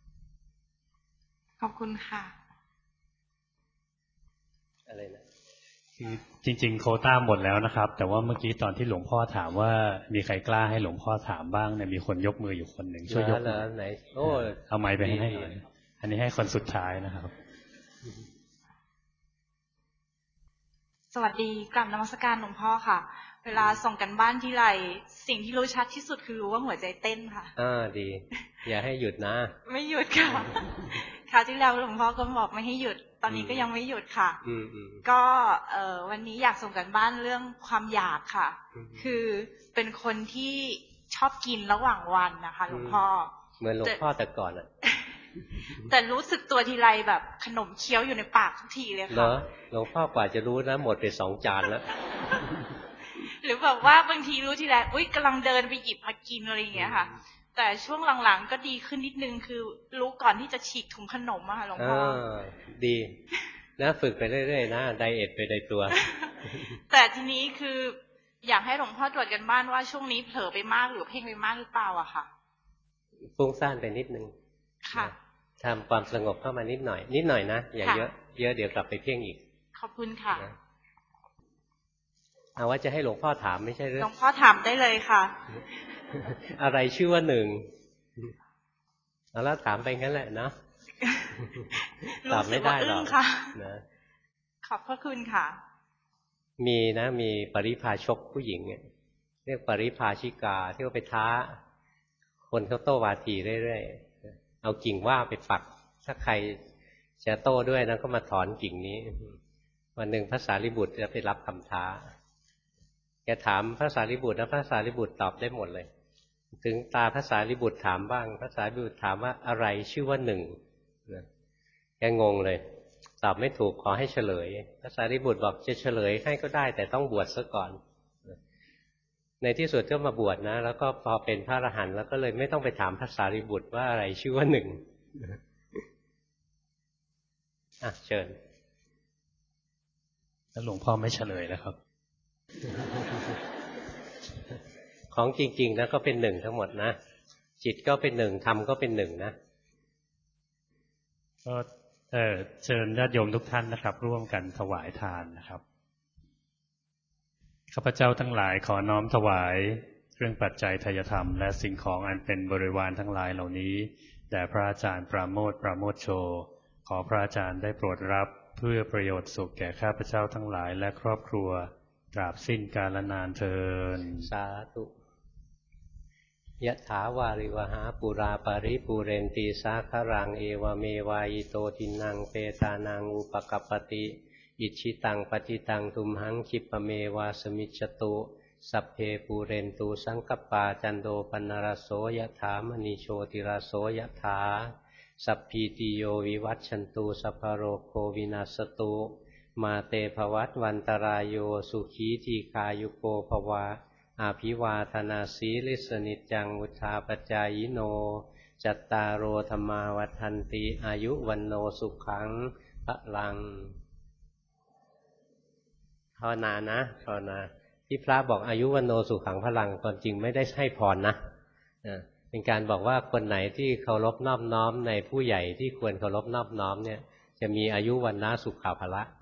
S14: ขอบคุณค่ะ
S1: อะไรนะ
S15: คือจริงๆโควต้าหมดแล้วนะครับแต่ว่าเมื่อกี้ตอนที่หลวงพ่อถามว่ามีใครกล้าให้หลวงพ่อถามบ้างเนี่ยมีคนยกมืออยู่คนหนึ่งช่วยยกมือ
S1: ไหนโอ้
S15: เอาไมค์ไปให้อันนี้ให้คนสุดท้ายนะครับ
S14: สวัสดีกราบนมัสการหลวงพ่อค่ะเวลาส่งกันบ้านที่ไรสิ่งที่รู้ชัดที่สุดคือรู้ว่าหัวใจเต้นค่ะ
S1: อ่าดีอย่าให้หยุดนะ
S14: ไม่หยุดค่ะคราวที่แล้วหลวงพ่อก็บอกไม่ให้หยุดตอนนี้ก็ยังไม่หยุดค่ะก็เอ่อวันนี้อยากส่งกันบ้านเรื่องความอยากค่ะคือเป็นคนที่ชอบกินระหว่างวันนะคะหลวงพ่อ
S1: เหมือนหลวงพ่อแต่ก่อนอ่ะ
S14: แต่รู้สึกตัวทีไรแบบขนมเคี้ยวอยู่ในปากทุกทีเลยค่ะ
S1: เหรอหลวงพ่อกว่าจะรู้นะหมดไปสองจานแล้ว
S14: หรือแบบว่าบางทีรู้ทีไรอุ้ยกำลังเดินไปหยิบมากินอะไรอย่างเงี้ยค่ะแต่ช่วงหลังๆก็ดีขึ้นนิดนึงคือรู้ก่อนที่จะฉีกถุงขนมอะค่ะหลวงพ่อ
S1: ดีนะฝึกไปเรื่อยๆนะไดเอทไปในตัว
S14: แต่ทีนี้คืออยากให้หลวงพ่อตรวจกันบ้านว่าช่วงนี้เผลอไปมากหรือเพ่งไปมากหรือเปล่าอะค่ะ
S1: ฟุ้งซ่านไปนิดนึงค่ะทำความสงบเข้ามานิดหน่อยนิดหน่อยนะอย่าเยอะเยอะเดี๋ยวกลับไปเพ่งอีก
S14: ขอบคุณค่ะ
S1: เอาว่าจะให้หลวงพ่อถามไม่ใช่หรือ
S14: หลวงพ่อถามได้เลยค่ะ
S1: อะไรชื่อว่าหนึ่งเอาแล้วถามไปงั้นแหละนะตอบไม่ได้หรอกนะ
S14: ขอบพระคุณค่ะ
S1: มีนะมีปริพาชกผู้หญิงเนี่ยเรียกปริพาชิกาที่ว่าไปท้าคนเขาโต้วาทีเรื่อยๆเอากิ่งว่าไปปักถ้าใครจะโต้ด้วยนะก็มาถอนกิ่งนี้วันหนึ่งพระสารีบุตรจะไปรับคำท้าแกถามพระสารีบุตรแล้วพระสารีบุตรตอบได้หมดเลยถึงตาพระสารีบุตรถามบ้างพระสารีบุตรถามว่าอะไรชื่อว่าหนึ่งแกงงเลยตอบไม่ถูกขอให้เฉลยพระสารีบุตรบอกจะเฉลยให้ก็ได้แต่ต้องบวชซะก่อนในที่สุดก็มาบวชนะแล้วก็พอเป็นพระอรหันต์แล้วก็เลยไม่ต้องไปถามพระสารีบุตรว่าอะไรชื่อว่าหนึ่งอ่ะเชิญ
S15: แล้วหลวงพ่อไม่เฉลยแล้วครับ
S1: ของจริงๆนะก็เป็นหนึ่งทั้งหมดนะจิตก็เป็นหนึ่งธรรมก็เป็นหนึ่งนะ
S15: ก็เอ่อเชิญญาติโยมทุกท่านนะครับร่วมกันถวายทานนะครับข้าพเจ้าทั้งหลายขอน้อมถวายเครื่องปัจจัยทายธรรมและสิ่งของอันเป็นบริวารทั้งหลายเหล่านี้แด่พระอาจารย์ปราโมทย์ปราโมทโชขอพระอาจารย์ได้โปรดรับเพื่อประโยชน์สุขแก่ข้าพเจ้าทั้งหลายและครอบครัวตราบสิ้นกาลนานเทอญ
S1: สาธุยะถาวาริวหาปุราปาริปูเรนตีสาครังเอวเมวายโตทินังเปตานังอุปกัปปติอิชิตังปฏิตังทุมหังคิปเมวาสมิจฉตุสัพเพปูเรนตูสังกปาจันโดปนรโสยะถามณีโชติราโสยะถาสัพพีติโยวิวัชชันตุสัพพโรโควินาศตุมาเตภวัตวันตรายโยสุขีทีคายุโกภวาอาภิวาธนาสีลิสนิจังวุธาปจายโนจัตตารโอธรรมาวัฏันติอายุวันโนสุขังพลังภาวนานะภาวนาที่พระบอกอายุวันโนสุขังพลังตอนจริงไม่ได้ให้พรนะเป็นการบอกว่าคนไหนที่เคารพนอบน้อมในผู้ใหญ่ที่ควรเคารพนอบน้อมเนี่ยจะมีอายุวันนะสุขภาภละ